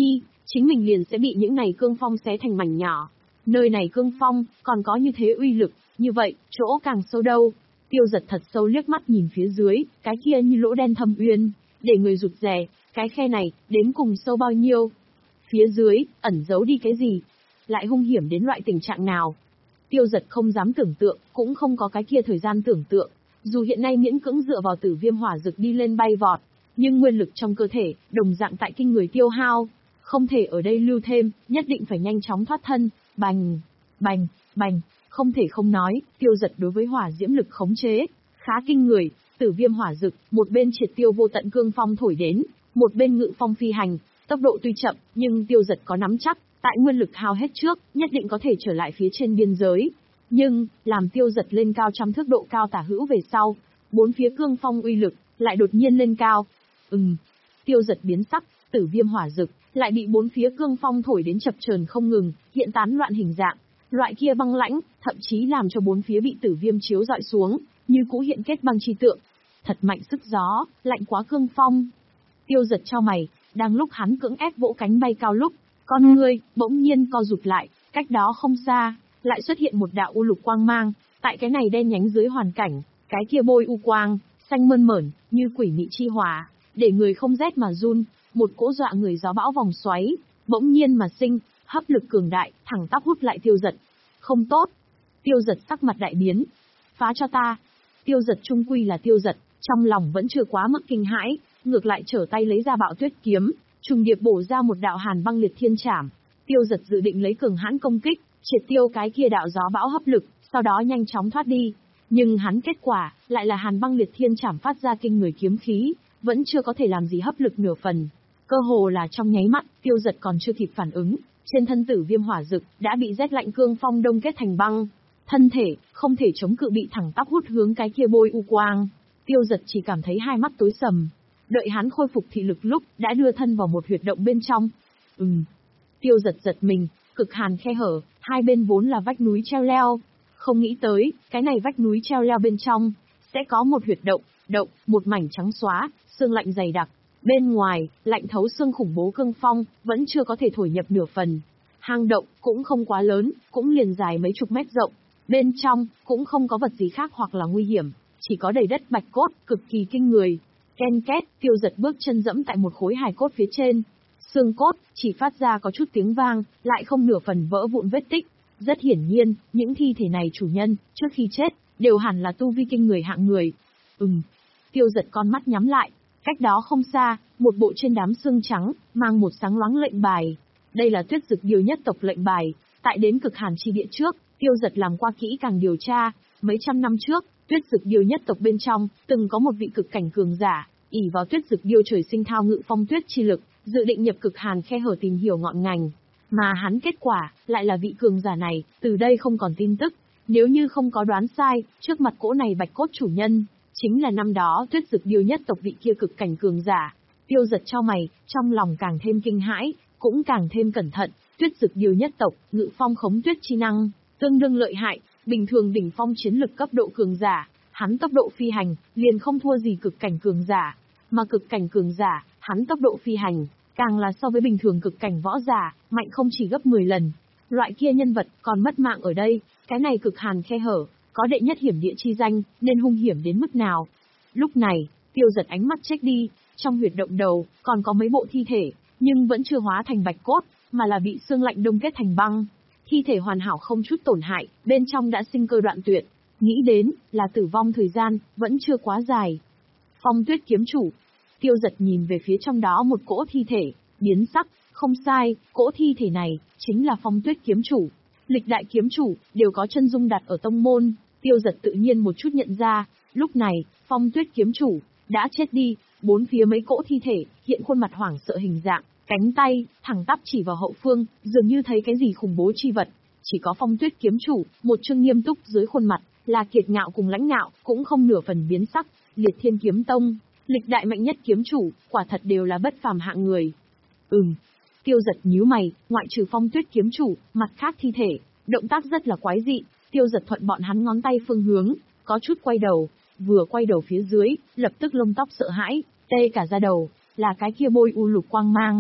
Speaker 1: chính mình liền sẽ bị những này cương phong xé thành mảnh nhỏ. Nơi này cương phong, còn có như thế uy lực, như vậy, chỗ càng sâu đâu. Tiêu Giật thật sâu liếc mắt nhìn phía dưới, cái kia như lỗ đen thâm uyên, để người rụt rè, cái khe này, đến cùng sâu bao nhiêu? Phía dưới, ẩn giấu đi cái gì? Lại hung hiểm đến loại tình trạng nào? Tiêu Giật không dám tưởng tượng, cũng không có cái kia thời gian tưởng tượng. Dù hiện nay miễn cưỡng dựa vào tử viêm hỏa dược đi lên bay vọt, nhưng nguyên lực trong cơ thể, đồng dạng tại kinh người tiêu hao. Không thể ở đây lưu thêm, nhất định phải nhanh chóng thoát thân. Bành, bành, bành, không thể không nói, Tiêu Giật đối với hỏa diễm lực khống chế, khá kinh người. Tử viêm hỏa dực, một bên triệt tiêu vô tận cương phong thổi đến, một bên ngự phong phi hành, tốc độ tuy chậm, nhưng Tiêu Giật có nắm chắc, tại nguyên lực hao hết trước, nhất định có thể trở lại phía trên biên giới. Nhưng, làm Tiêu Giật lên cao trăm thước độ cao tả hữu về sau, bốn phía cương phong uy lực, lại đột nhiên lên cao. Ừm, Tiêu Giật biến sắc, tử viêm hỏa dực, lại bị bốn phía cương phong thổi đến chập chờn không ngừng, hiện tán loạn hình dạng. Loại kia băng lãnh, thậm chí làm cho bốn phía bị tử viêm chiếu dọi xuống, như cũ hiện kết băng chi tượng. Thật mạnh sức gió, lạnh quá cương phong. Tiêu Giật chau mày, đang lúc hắn cưỡng ép vỗ cánh bay cao lúc, con ngươi bỗng nhiên co rụt lại, cách đó không xa, lại xuất hiện một đạo u lục quang mang, tại cái này đen nhánh dưới hoàn cảnh, cái kia bôi u quang, xanh mơn mởn, như quỷ mị chi hỏa, để người không rét mà run, một cỗ dọa người gió bão vòng xoáy, bỗng nhiên mà sinh, hấp lực cường đại, thẳng tắp hút lại Tiêu Giật. Không tốt. Tiêu Giật sắc mặt đại biến. Phá cho ta. Tiêu Giật trung quy là Tiêu Giật, trong lòng vẫn chưa quá mức kinh hãi, ngược lại trở tay lấy ra Bạo Tuyết kiếm, trùng điệp bổ ra một đạo hàn băng liệt thiên trảm. Tiêu Giật dự định lấy cường hãn công kích, triệt tiêu cái kia đạo gió bão hấp lực, sau đó nhanh chóng thoát đi. Nhưng hắn kết quả, lại là hàn băng liệt thiên trảm phát ra kinh người kiếm khí, vẫn chưa có thể làm gì hấp lực nửa phần. Cơ hồ là trong nháy mắt, Tiêu Giật còn chưa kịp phản ứng, trên thân tử viêm hỏa dực đã bị rét lạnh cương phong đông kết thành băng, thân thể không thể chống cự bị thẳng tắp hút hướng cái kia bôi u quang. Tiêu Giật chỉ cảm thấy hai mắt tối sầm, đợi hắn khôi phục thị lực lúc đã đưa thân vào một huyệt động bên trong. Ừm. Tiêu Giật giật mình, cực hàn khe hở, hai bên vốn là vách núi treo leo, không nghĩ tới cái này vách núi treo leo bên trong sẽ có một huyệt động, động một mảnh trắng xóa, sương lạnh dày đặc. Bên ngoài, lạnh thấu xương khủng bố cương phong, vẫn chưa có thể thổi nhập nửa phần. Hang động, cũng không quá lớn, cũng liền dài mấy chục mét rộng. Bên trong, cũng không có vật gì khác hoặc là nguy hiểm, chỉ có đầy đất bạch cốt, cực kỳ kinh người. Ken két, Tiêu Giật bước chân dẫm tại một khối hài cốt phía trên. Xương cốt, chỉ phát ra có chút tiếng vang, lại không nửa phần vỡ vụn vết tích. Rất hiển nhiên, những thi thể này chủ nhân, trước khi chết, đều hẳn là tu vi kinh người hạng người. Ừm. Tiêu Giật con mắt nhắm lại. Cách đó không xa, một bộ trên đám xương trắng, mang một sáng loáng lệnh bài. Đây là Tuyết Dực Điêu nhất tộc lệnh bài, tại đến cực hàn chi địa trước, Tiêu Giật làm qua kỹ càng điều tra, mấy trăm năm trước, Tuyết Dực Điêu nhất tộc bên trong, từng có một vị cực cảnh cường giả, ỷ vào Tuyết Dực Điêu trời sinh thao ngự phong tuyết chi lực, dự định nhập cực hàn khe hở tìm hiểu ngọn ngành. Mà hắn kết quả, lại là vị cường giả này, từ đây không còn tin tức. Nếu như không có đoán sai, trước mặt cỗ này bạch cốt chủ nhân, chính là năm đó Tuyết Dực Điêu nhất tộc vị kia cực cảnh cường giả. Tiêu Giật chau mày, trong lòng càng thêm kinh hãi, cũng càng thêm cẩn thận. Tuyết Dực Điêu nhất tộc, ngự phong khống tuyết chi năng, tương đương lợi hại, bình thường đỉnh phong chiến lực cấp độ cường giả, hắn tốc độ phi hành liền không thua gì cực cảnh cường giả, mà cực cảnh cường giả, hắn tốc độ phi hành càng là so với bình thường cực cảnh võ giả, mạnh không chỉ gấp mười lần. Loại kia nhân vật còn mất mạng ở đây, cái này cực hàn khe hở, có đệ nhất hiểm địa chi danh, nên hung hiểm đến mức nào. Lúc này, Tiêu Giật ánh mắt check đi, trong huyệt động đầu, còn có mấy bộ thi thể, nhưng vẫn chưa hóa thành bạch cốt, mà là bị xương lạnh đông kết thành băng. Thi thể hoàn hảo không chút tổn hại, bên trong đã sinh cơ đoạn tuyệt. Nghĩ đến, là tử vong thời gian, vẫn chưa quá dài. Phong Tuyết kiếm chủ. Tiêu Giật nhìn về phía trong đó một cỗ thi thể, biến sắc, không sai, cỗ thi thể này, chính là Phong Tuyết kiếm chủ. Lịch đại kiếm chủ, đều có chân dung đặt ở tông môn. Tiêu Giật tự nhiên một chút nhận ra, lúc này, Phong Tuyết kiếm chủ, đã chết đi, bốn phía mấy cỗ thi thể, hiện khuôn mặt hoảng sợ hình dạng, cánh tay, thẳng tắp chỉ vào hậu phương, dường như thấy cái gì khủng bố chi vật. Chỉ có Phong Tuyết kiếm chủ, một trương nghiêm túc dưới khuôn mặt, là kiệt ngạo cùng lãnh ngạo, cũng không nửa phần biến sắc. Liệt Thiên kiếm tông, lịch đại mạnh nhất kiếm chủ, quả thật đều là bất phàm hạng người. Ừm. Tiêu Giật nhíu mày, ngoại trừ Phong Tuyết kiếm chủ, mặt khác thi thể, động tác rất là quái dị. Tiêu Giật thuận bọn hắn ngón tay phương hướng, có chút quay đầu, vừa quay đầu phía dưới, lập tức lông tóc sợ hãi, tê cả da đầu, là cái kia bôi u lục quang mang.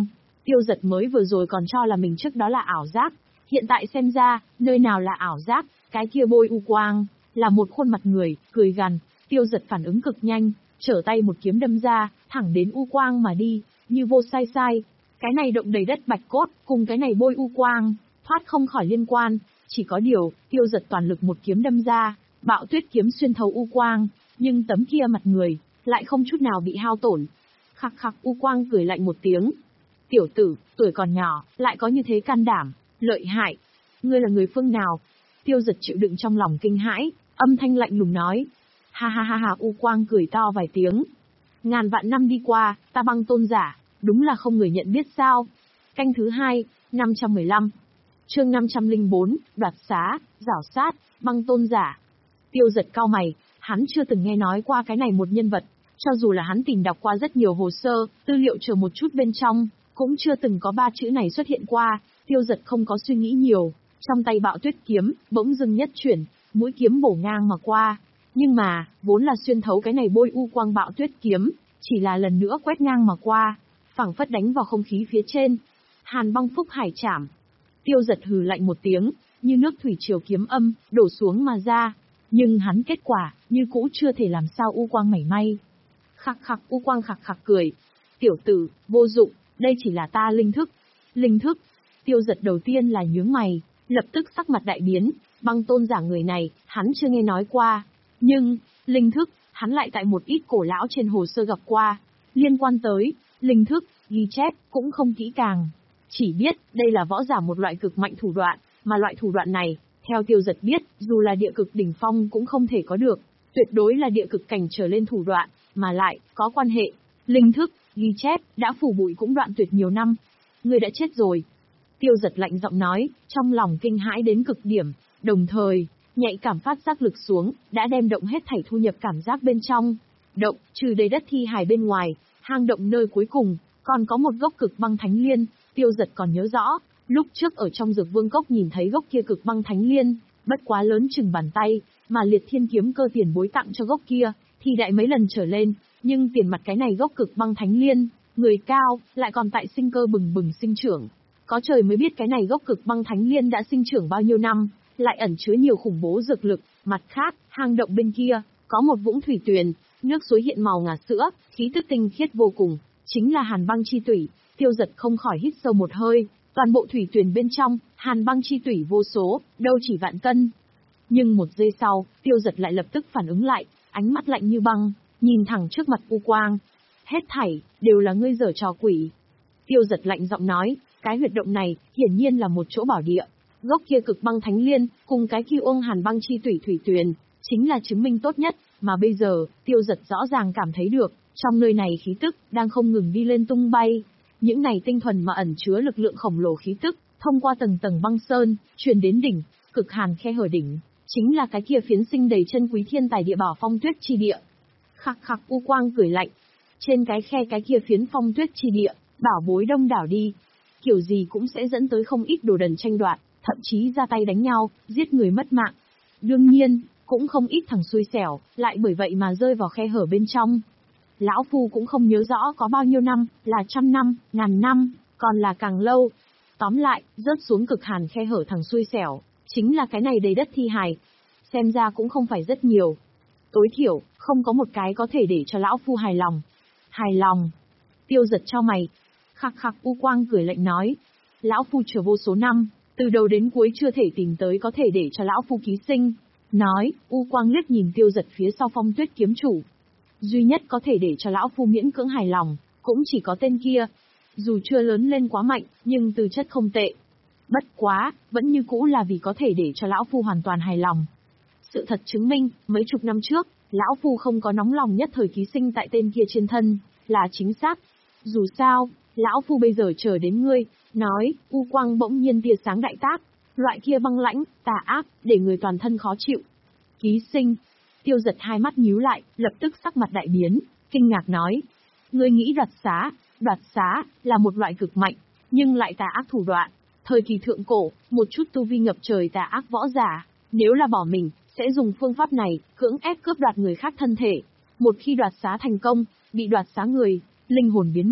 Speaker 1: Tiêu Giật mới vừa rồi còn cho là mình trước đó là ảo giác, hiện tại xem ra, nơi nào là ảo giác, cái kia bôi u quang, là một khuôn mặt người, cười gằn. Tiêu Giật phản ứng cực nhanh, trở tay một kiếm đâm ra, thẳng đến u quang mà đi, như vô sai sai. Cái này động đầy đất bạch cốt, cùng cái này bôi u quang, thoát không khỏi liên quan, chỉ có điều, Tiêu Giật toàn lực một kiếm đâm ra, Bạo Tuyết kiếm xuyên thấu u quang, nhưng tấm kia mặt người, lại không chút nào bị hao tổn. Khắc khắc, u quang cười lạnh một tiếng. Tiểu tử, tuổi còn nhỏ, lại có như thế can đảm, lợi hại. Ngươi là người phương nào? Tiêu Giật chịu đựng trong lòng kinh hãi, âm thanh lạnh lùng nói. Ha ha ha ha, u quang cười to vài tiếng. Ngàn vạn năm đi qua, ta Băng Tôn giả, đúng là không người nhận biết sao. Canh thứ hai, năm trăm mười lăm. Chương năm trăm lẻ bốn, đoạt xá, giảo sát, Băng Tôn giả. Tiêu Giật cau mày, hắn chưa từng nghe nói qua cái này một nhân vật, cho dù là hắn tìm đọc qua rất nhiều hồ sơ, tư liệu chờ một chút bên trong, cũng chưa từng có ba chữ này xuất hiện qua. Tiêu Giật không có suy nghĩ nhiều, trong tay Bạo Tuyết kiếm, bỗng dưng nhất chuyển, mũi kiếm bổ ngang mà qua. Nhưng mà, vốn là xuyên thấu cái này bôi u quang Bạo Tuyết kiếm, chỉ là lần nữa quét ngang mà qua, phảng phất đánh vào không khí phía trên. Hàn Băng Phúc Hải Trảm. Tiêu Giật hừ lạnh một tiếng, như nước thủy triều kiếm âm, đổ xuống mà ra. Nhưng hắn kết quả, như cũ chưa thể làm sao u quang mảy may. Khắc khắc, u quang khắc khắc cười. Tiểu tử, vô dụng, đây chỉ là ta linh thức. Linh thức. Tiêu Giật đầu tiên là nhướng mày, lập tức sắc mặt đại biến, Băng Tôn giả người này, hắn chưa nghe nói qua. Nhưng, linh thức, hắn lại tại một ít cổ lão trên hồ sơ gặp qua. Liên quan tới, linh thức, ghi chép, cũng không kỹ càng. Chỉ biết, đây là võ giả một loại cực mạnh thủ đoạn, mà loại thủ đoạn này, theo Tiêu Giật biết, dù là địa cực đỉnh phong cũng không thể có được, tuyệt đối là địa cực cảnh trở lên thủ đoạn, mà lại, có quan hệ. Linh thức, ghi chép, đã phủ bụi cũng đoạn tuyệt nhiều năm. Ngươi đã chết rồi. Tiêu Giật lạnh giọng nói, trong lòng kinh hãi đến cực điểm, đồng thời, nhạy cảm phát giác lực xuống, đã đem động hết thảy thu nhập cảm giác bên trong. Động, trừ đầy đất thi hài bên ngoài, hang động nơi cuối cùng, còn có một gốc cực băng thánh liên. Tiêu Giật còn nhớ rõ, lúc trước ở trong Dược Vương Cốc nhìn thấy gốc kia cực băng thánh liên, bất quá lớn chừng bàn tay, mà Liệt Thiên kiếm cơ tiền bối tặng cho gốc kia, thì đại mấy lần trở lên, nhưng tiền mặt cái này gốc cực băng thánh liên, người cao, lại còn tại sinh cơ bừng bừng sinh trưởng. Có trời mới biết cái này gốc cực băng thánh liên đã sinh trưởng bao nhiêu năm, lại ẩn chứa nhiều khủng bố dược lực. Mặt khác, hang động bên kia, có một vũng thủy tuyền, nước suối hiện màu ngà sữa, khí tức tinh khiết vô cùng, chính là hàn băng chi tủy. Tiêu Giật không khỏi hít sâu một hơi, toàn bộ thủy tuyền bên trong, hàn băng chi tủy vô số, đâu chỉ vạn cân. Nhưng một giây sau, Tiêu Giật lại lập tức phản ứng lại, ánh mắt lạnh như băng, nhìn thẳng trước mặt u quang. Hết thảy, đều là ngươi giở trò quỷ. Tiêu Giật lạnh giọng nói, cái huyệt động này, hiển nhiên là một chỗ bảo địa. Gốc kia cực băng thánh liên, cùng cái kia uông hàn băng chi tủy thủy tuyền, chính là chứng minh tốt nhất, mà bây giờ, Tiêu Giật rõ ràng cảm thấy được, trong nơi này khí tức, đang không ngừng đi lên tung bay. Những này tinh thuần mà ẩn chứa lực lượng khổng lồ khí tức, thông qua tầng tầng băng sơn, truyền đến đỉnh, cực hàn khe hở đỉnh, chính là cái kia phiến sinh đầy chân quý thiên tài địa bảo phong tuyết chi địa. Khắc khắc, u quang cười lạnh. Trên cái khe cái kia phiến phong tuyết chi địa, bảo bối đông đảo đi. Kiểu gì cũng sẽ dẫn tới không ít đồ đần tranh đoạt, thậm chí ra tay đánh nhau, giết người mất mạng. Đương nhiên, cũng không ít thằng xui xẻo, lại bởi vậy mà rơi vào khe hở bên trong. Lão Phu cũng không nhớ rõ có bao nhiêu năm, là trăm năm, ngàn năm, còn là càng lâu. Tóm lại, rớt xuống cực hàn khe hở thằng xui xẻo, chính là cái này đầy đất thi hài. Xem ra cũng không phải rất nhiều. Tối thiểu, không có một cái có thể để cho Lão Phu hài lòng. Hài lòng. Tiêu Giật cho mày. Khắc khắc, u quang cười lạnh nói. Lão Phu chờ vô số năm, từ đầu đến cuối chưa thể tìm tới có thể để cho Lão Phu ký sinh. Nói, u quang liếc nhìn Tiêu Giật phía sau phong tuyết kiếm chủ. Duy nhất có thể để cho Lão Phu miễn cưỡng hài lòng, cũng chỉ có tên kia. Dù chưa lớn lên quá mạnh, nhưng tư chất không tệ. Bất quá, vẫn như cũ là vì có thể để cho Lão Phu hoàn toàn hài lòng. Sự thật chứng minh, mấy chục năm trước, Lão Phu không có nóng lòng nhất thời ký sinh tại tên kia trên thân, là chính xác. Dù sao, Lão Phu bây giờ chờ đến ngươi, nói, u quang bỗng nhiên tia sáng đại tác, loại kia băng lãnh, tà ác, để người toàn thân khó chịu. Ký sinh. Tiêu Giật hai mắt nhíu lại, lập tức sắc mặt đại biến, kinh ngạc nói. Ngươi nghĩ đoạt xá, đoạt xá, là một loại cực mạnh, nhưng lại tà ác thủ đoạn. Thời kỳ thượng cổ, một chút tu vi ngập trời tà ác võ giả, nếu là bỏ mình, sẽ dùng phương pháp này, cưỡng ép cướp đoạt người khác thân thể. Một khi đoạt xá thành công, bị đoạt xá người, linh hồn biến mất,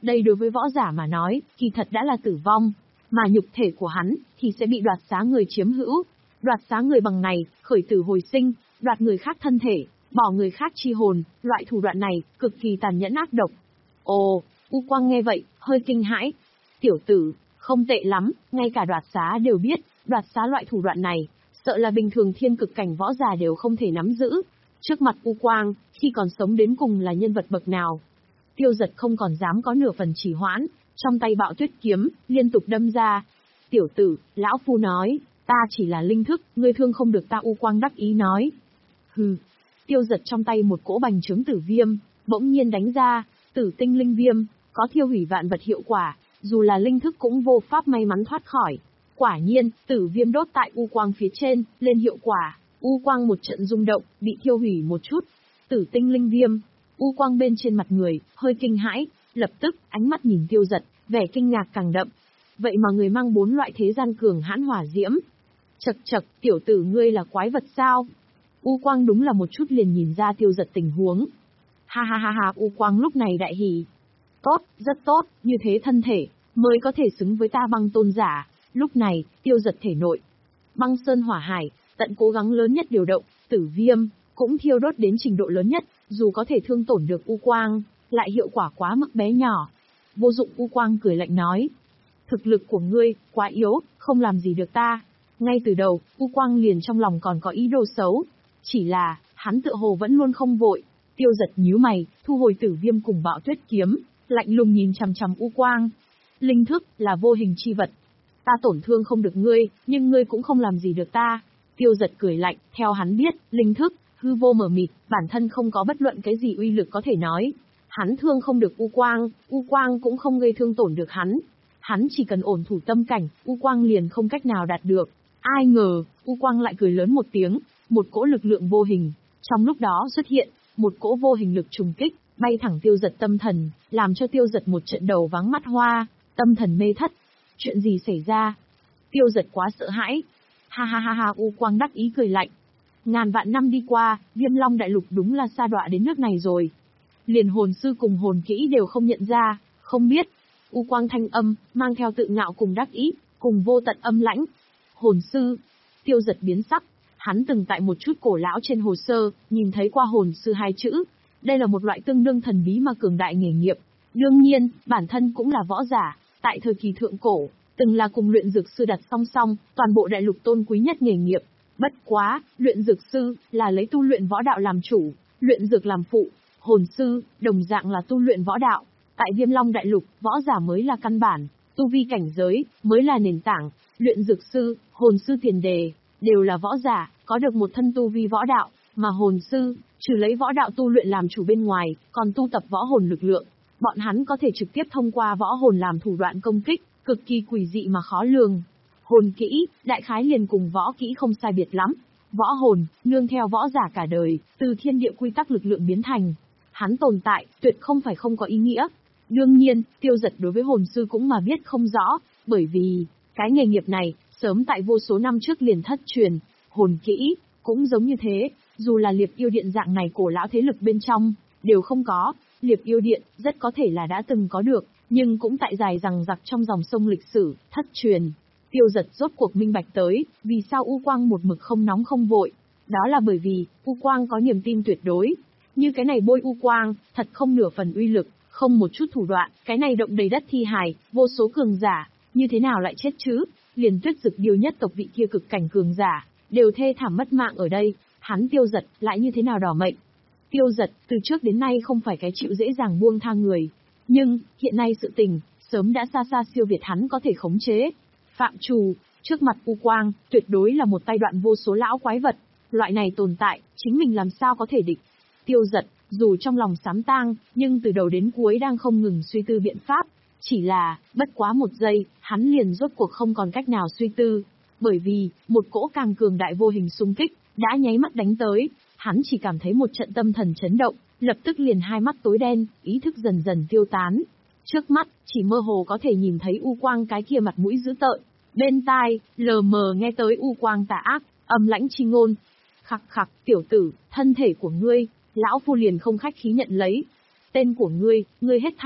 Speaker 1: Đây đối với võ giả mà nói, kỳ thật đã là tử vong, mà nhục thể của hắn thì sẽ bị đoạt xá người chiếm hữu. Đoạt xá người bằng này, khởi tử hồi sinh, đoạt người khác thân thể, bỏ người khác chi hồn, loại thủ đoạn này cực kỳ tàn nhẫn ác độc. Ồ, U Quang nghe vậy, hơi kinh hãi. Tiểu tử, không tệ lắm, ngay cả đoạt xá đều biết, đoạt xá loại thủ đoạn này, sợ là bình thường thiên cực cảnh võ giả đều không thể nắm giữ. Trước mặt U Quang, khi còn sống đến cùng là nhân vật bậc nào? Tiêu Giật không còn dám có nửa phần trì hoãn, trong tay Bạo Tuyết kiếm liên tục đâm ra. Tiểu tử, lão phu nói, ta chỉ là linh thức, ngươi thương không được ta. U Quang đắc ý nói. Hừ. Tiêu Giật trong tay một cỗ bành trướng tử viêm, bỗng nhiên đánh ra, tử tinh linh viêm, có thiêu hủy vạn vật hiệu quả, dù là linh thức cũng vô pháp may mắn thoát khỏi. Quả nhiên, tử viêm đốt tại U Quang phía trên, lên hiệu quả, U Quang một trận rung động, bị thiêu hủy một chút. Tử tinh linh viêm, U Quang bên trên mặt người, hơi kinh hãi, lập tức, ánh mắt nhìn Tiêu Giật, vẻ kinh ngạc càng đậm. Vậy mà người mang bốn loại thế gian cường hãn hỏa diễm. Chậc chậc, tiểu tử ngươi là quái vật sao? U Quang đúng là một chút liền nhìn ra Tiêu Giật tình huống. Ha ha ha ha, U Quang lúc này đại hỉ. Tốt, rất tốt, như thế thân thể, mới có thể xứng với ta băng tôn giả. Lúc này, Tiêu Giật thể nội. Băng sơn hỏa hải, tận cố gắng lớn nhất điều động, tử viêm, cũng thiêu đốt đến trình độ lớn nhất, dù có thể thương tổn được U Quang, lại hiệu quả quá mức bé nhỏ. Vô dụng. U Quang cười lạnh nói. Thực lực của ngươi, quá yếu, không làm gì được ta. Ngay từ đầu, U Quang liền trong lòng còn có ý đồ xấu. Chỉ là, hắn tựa hồ vẫn luôn không vội. Tiêu Giật nhíu mày, thu hồi tử viêm cùng Bạo Tuyết kiếm, lạnh lùng nhìn chằm chằm U Quang. Linh thức, là vô hình chi vật. Ta tổn thương không được ngươi, nhưng ngươi cũng không làm gì được ta. Tiêu Giật cười lạnh, theo hắn biết, linh thức, hư vô mờ mịt, bản thân không có bất luận cái gì uy lực có thể nói. Hắn thương không được U Quang, U Quang cũng không gây thương tổn được hắn. Hắn chỉ cần ổn thủ tâm cảnh, U Quang liền không cách nào đạt được. Ai ngờ, U Quang lại cười lớn một tiếng, một cỗ lực lượng vô hình, trong lúc đó xuất hiện, một cỗ vô hình lực trùng kích, bay thẳng Tiêu Giật tâm thần, làm cho Tiêu Giật một trận đầu váng mắt hoa, tâm thần mê thất. Chuyện gì xảy ra? Tiêu Giật quá sợ hãi. Ha ha ha ha, U Quang đắc ý cười lạnh. Ngàn vạn năm đi qua, Viêm Long Đại Lục đúng là sa đọa đến nước này rồi. Liền hồn sư cùng hồn kỹ đều không nhận ra, không biết. U Quang thanh âm, mang theo tự ngạo cùng đắc ý, cùng vô tận âm lãnh. Hồn sư. Tiêu Giật biến sắc. Hắn từng tại một chút cổ lão trên hồ sơ, nhìn thấy qua hồn sư hai chữ. Đây là một loại tương đương thần bí mà cường đại nghề nghiệp. Đương nhiên, bản thân cũng là võ giả, tại thời kỳ thượng cổ, từng là cùng luyện dược sư đặt song song, toàn bộ đại lục tôn quý nhất nghề nghiệp. Bất quá, luyện dược sư là lấy tu luyện võ đạo làm chủ, luyện dược làm phụ, hồn sư đồng dạng là tu luyện võ đạo. Tại Viêm Long Đại Lục, võ giả mới là căn bản, tu vi cảnh giới mới là nền tảng, luyện dược sư, hồn sư tiền đề đều là võ giả, có được một thân tu vi võ đạo, mà hồn sư trừ lấy võ đạo tu luyện làm chủ bên ngoài, còn tu tập võ hồn lực lượng. Bọn hắn có thể trực tiếp thông qua võ hồn làm thủ đoạn công kích, cực kỳ quỷ dị mà khó lường. Hồn kỹ, đại khái liền cùng võ kỹ không sai biệt lắm. Võ hồn, nương theo võ giả cả đời, từ thiên địa quy tắc lực lượng biến thành. Hắn tồn tại, tuyệt không phải không có ý nghĩa. Đương nhiên, Tiêu Giật đối với hồn sư cũng mà biết không rõ, bởi vì, cái nghề nghiệp này, sớm tại vô số năm trước liền thất truyền. Hồn kỹ, cũng giống như thế, dù là Liệp Yêu Điện dạng này cổ lão thế lực bên trong, đều không có. Liệp Yêu Điện, rất có thể là đã từng có được, nhưng cũng tại dài rằng giặc trong dòng sông lịch sử, thất truyền. Tiêu Giật rốt cuộc minh bạch tới, vì sao U Quang một mực không nóng không vội. Đó là bởi vì, U Quang có niềm tin tuyệt đối. Như cái này bôi U Quang, thật không nửa phần uy lực, không một chút thủ đoạn, cái này động đầy đất thi hài, vô số cường giả, như thế nào lại chết chứ? Liền Tuyết Dực Điêu nhất tộc vị kia cực cảnh cường giả, đều thê thảm mất mạng ở đây, hắn Tiêu Giật lại như thế nào đỏ mệnh. Tiêu Giật, từ trước đến nay không phải cái chịu dễ dàng buông tha người. Nhưng, hiện nay sự tình, sớm đã xa xa siêu việt hắn có thể khống chế. Phạm trù, trước mặt U Quang, tuyệt đối là một tay đoạn vô số lão quái vật. Loại này tồn tại, chính mình làm sao có thể địch. Tiêu Giật, dù trong lòng sám tang, nhưng từ đầu đến cuối đang không ngừng suy tư biện pháp. Chỉ là, bất quá một giây, hắn liền rốt cuộc không còn cách nào suy tư. Bởi vì, một cỗ càng cường đại vô hình xung kích, đã nháy mắt đánh tới. Hắn chỉ cảm thấy một trận tâm thần chấn động, lập tức liền hai mắt tối đen, ý thức dần dần tiêu tán. Trước mắt, chỉ mơ hồ có thể nhìn thấy U Quang cái kia mặt mũi dữ tợn. Bên tai, lờ mờ nghe tới U Quang tà ác, âm lãnh chi ngôn. Khặc khặc, tiểu tử, thân thể của ngươi, lão phu liền không khách khí nhận lấy. Tên của ngươi, ngươi hết thảy,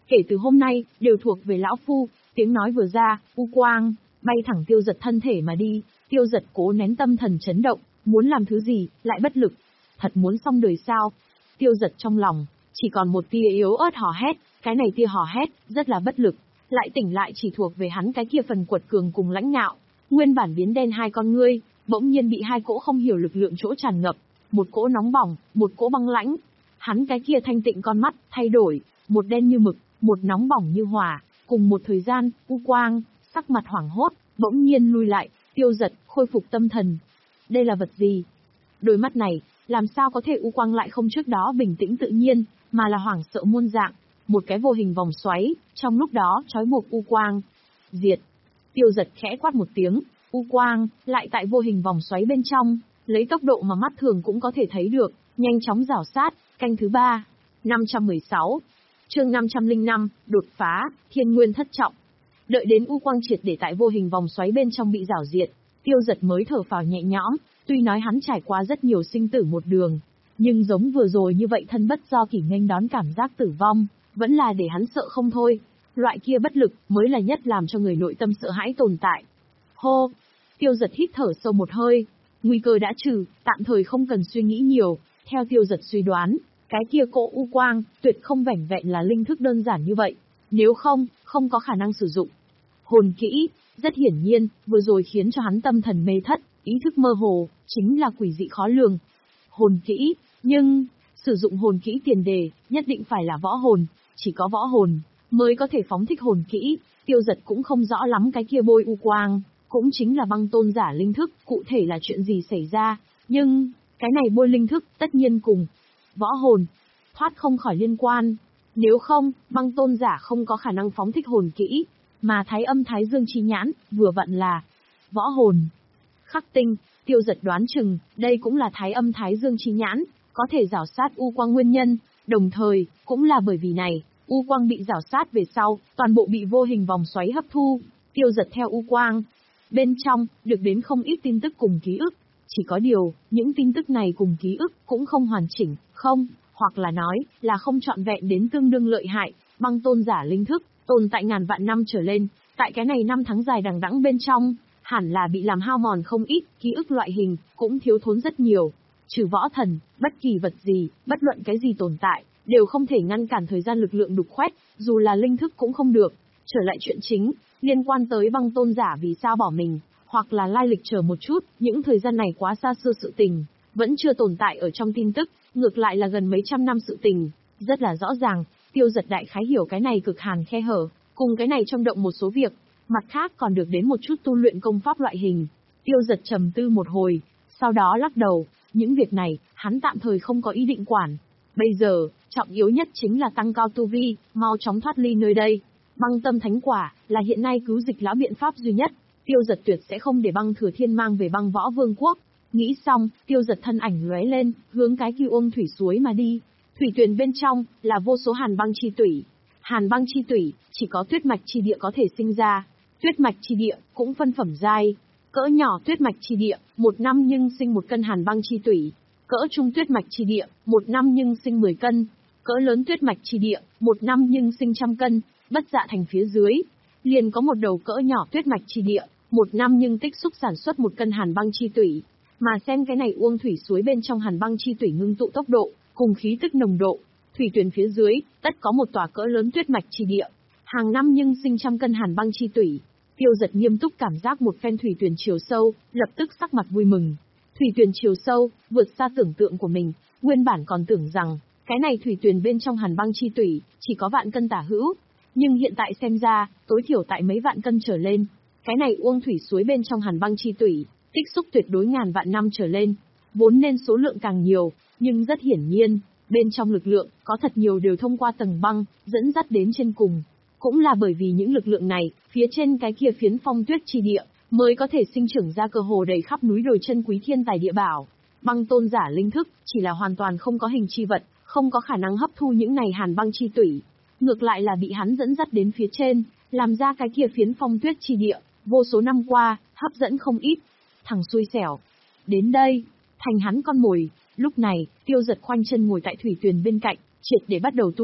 Speaker 1: Kể từ hôm nay, đều thuộc về lão phu. Tiếng nói vừa ra, u quang bay thẳng Tiêu Dật thân thể mà đi. Tiêu Dật cố nén tâm thần chấn động, muốn làm thứ gì, lại bất lực. Thật muốn xong đời sao? Tiêu Dật trong lòng chỉ còn một tia yếu ớt hò hét, cái này tia hò hét rất là bất lực, lại tỉnh lại chỉ thuộc về hắn cái kia phần quật cường cùng lãnh ngạo. Nguyên bản biến đen hai con ngươi, bỗng nhiên bị hai cỗ không hiểu lực lượng chỗ tràn ngập, một cỗ nóng bỏng, một cỗ băng lãnh. Hắn cái kia thanh tịnh con mắt thay đổi, một đen như mực, một nóng bỏng như hỏa, cùng một thời gian, u quang, sắc mặt hoảng hốt, bỗng nhiên lui lại. Tiêu Dật khôi phục tâm thần. Đây là vật gì? Đôi mắt này, làm sao có thể u quang lại không trước đó bình tĩnh tự nhiên, mà là hoảng sợ muôn dạng, một cái vô hình vòng xoáy, trong lúc đó trói buộc u quang. Diệt! Tiêu Dật khẽ quát một tiếng, u quang lại tại vô hình vòng xoáy bên trong, lấy tốc độ mà mắt thường cũng có thể thấy được, nhanh chóng rảo sát. Canh thứ ba, năm trăm mười sáu, chương năm trăm lẻ năm, đột phá, thiên nguyên thất trọng. Đợi đến u quang triệt để tại vô hình vòng xoáy bên trong bị rảo diệt, Tiêu Dật mới thở phào nhẹ nhõm. Tuy nói hắn trải qua rất nhiều sinh tử một đường, nhưng giống vừa rồi như vậy thân bất do kỷ nghênh đón cảm giác tử vong, vẫn là để hắn sợ không thôi. Loại kia bất lực mới là nhất làm cho người nội tâm sợ hãi tồn tại. Hô! Tiêu Dật hít thở sâu một hơi, nguy cơ đã trừ, tạm thời không cần suy nghĩ nhiều. Theo Tiêu Dật suy đoán, cái kia cỗ u quang tuyệt không vẻn vẹn là linh thức đơn giản như vậy, nếu không, không có khả năng sử dụng hồn kỹ. Rất hiển nhiên, vừa rồi khiến cho hắn tâm thần mê thất, ý thức mơ hồ, chính là quỷ dị khó lường. Hồn kỹ, nhưng, sử dụng hồn kỹ tiền đề, nhất định phải là võ hồn, chỉ có võ hồn, mới có thể phóng thích hồn kỹ. Tiêu Dật cũng không rõ lắm cái kia bôi u quang, cũng chính là băng tôn giả linh thức, cụ thể là chuyện gì xảy ra, nhưng, cái này bôi linh thức, tất nhiên cùng võ hồn, thoát không khỏi liên quan. Nếu không, băng tôn giả không có khả năng phóng thích hồn kỹ, mà thái âm thái dương chi nhãn, vừa vặn là võ hồn. Khắc tinh, Tiêu Dật đoán chừng, đây cũng là thái âm thái dương chi nhãn, có thể rảo sát u quang nguyên nhân, đồng thời, cũng là bởi vì này, u quang bị rảo sát về sau, toàn bộ bị vô hình vòng xoáy hấp thu. Tiêu Dật theo u quang, bên trong, được đến không ít tin tức cùng ký ức. Chỉ có điều, những tin tức này cùng ký ức cũng không hoàn chỉnh, không, hoặc là nói, là không trọn vẹn đến tương đương lợi hại. Băng tôn giả linh thức, tồn tại ngàn vạn năm trở lên, tại cái này năm tháng dài đằng đẵng bên trong, hẳn là bị làm hao mòn không ít, ký ức loại hình, cũng thiếu thốn rất nhiều. Trừ võ thần, bất kỳ vật gì, bất luận cái gì tồn tại, đều không thể ngăn cản thời gian lực lượng đục khoét, dù là linh thức cũng không được. Trở lại chuyện chính, liên quan tới băng tôn giả vì sao bỏ mình, hoặc là lai lịch chờ một chút, những thời gian này quá xa xưa sự tình, vẫn chưa tồn tại ở trong tin tức, ngược lại là gần mấy trăm năm sự tình, rất là rõ ràng. Tiêu Dật đại khái hiểu cái này cực hàn khe hở, cùng cái này trong động một số việc, mặt khác còn được đến một chút tu luyện công pháp loại hình. Tiêu Dật trầm tư một hồi, sau đó lắc đầu, những việc này, hắn tạm thời không có ý định quản. Bây giờ, trọng yếu nhất chính là tăng cao tu vi, mau chóng thoát ly nơi đây. Băng tâm thánh quả, là hiện nay cứu dịch lão biện pháp duy nhất. Tiêu Dật tuyệt sẽ không để băng thừa thiên mang về băng võ vương quốc. Nghĩ xong, Tiêu Dật thân ảnh lóe lên, hướng cái Cửu Uông thủy suối mà đi. Thủy tuyền bên trong, là vô số hàn băng chi tủy. Hàn băng chi tủy, chỉ có tuyết mạch chi địa có thể sinh ra. Tuyết mạch chi địa, cũng phân phẩm giai. Cỡ nhỏ tuyết mạch chi địa, một năm nhưng sinh một cân hàn băng chi tủy. Cỡ trung tuyết mạch chi địa, một năm nhưng sinh mười cân. Cỡ lớn tuyết mạch chi địa, một năm nhưng sinh trăm cân. Bất dạ thành phía dưới, liền có một đầu cỡ nhỏ tuyết mạch chi địa, một năm nhưng tích xúc sản xuất một cân hàn băng chi tủy. Mà xem cái này uông thủy suối bên trong hàn băng chi tủy ngưng tụ tốc độ, cùng khí tức nồng độ, thủy tuyển phía dưới, tất có một tòa cỡ lớn tuyết mạch chi địa. Hàng năm nhưng sinh trăm cân hàn băng chi tủy. Tiêu Dật nghiêm túc cảm giác một phen thủy tuyển chiều sâu, lập tức sắc mặt vui mừng. Thủy tuyển chiều sâu, vượt xa tưởng tượng của mình, nguyên bản còn tưởng rằng, cái này thủy tuyển bên trong hàn băng chi tủy, chỉ có vạn cân tả hữu. Nhưng hiện tại xem ra, tối thiểu tại mấy vạn cân trở lên. Cái này uông thủy suối bên trong hàn băng chi tủy, tích xúc tuyệt đối ngàn vạn năm trở lên. Vốn nên số lượng càng nhiều, nhưng rất hiển nhiên, bên trong lực lượng, có thật nhiều đều thông qua tầng băng, dẫn dắt đến trên cùng. Cũng là bởi vì những lực lượng này, phía trên cái kia phiến phong tuyết chi địa, mới có thể sinh trưởng ra cơ hồ đầy khắp núi đồi chân quý thiên tài địa bảo. Băng tôn giả linh thức, chỉ là hoàn toàn không có hình chi vật, không có khả năng hấp thu những này hàn băng chi tủy. Ngược lại là bị hắn dẫn dắt đến phía trên, làm ra cái kia phiến phong tuyết chi địa, vô số năm qua, hấp dẫn không ít. Thằng xui xẻo. Đến đây, thành hắn con mồi. Lúc này, Tiêu Dật khoanh chân ngồi tại thủy tuyền bên cạnh, triệt để bắt đầu tu luyện.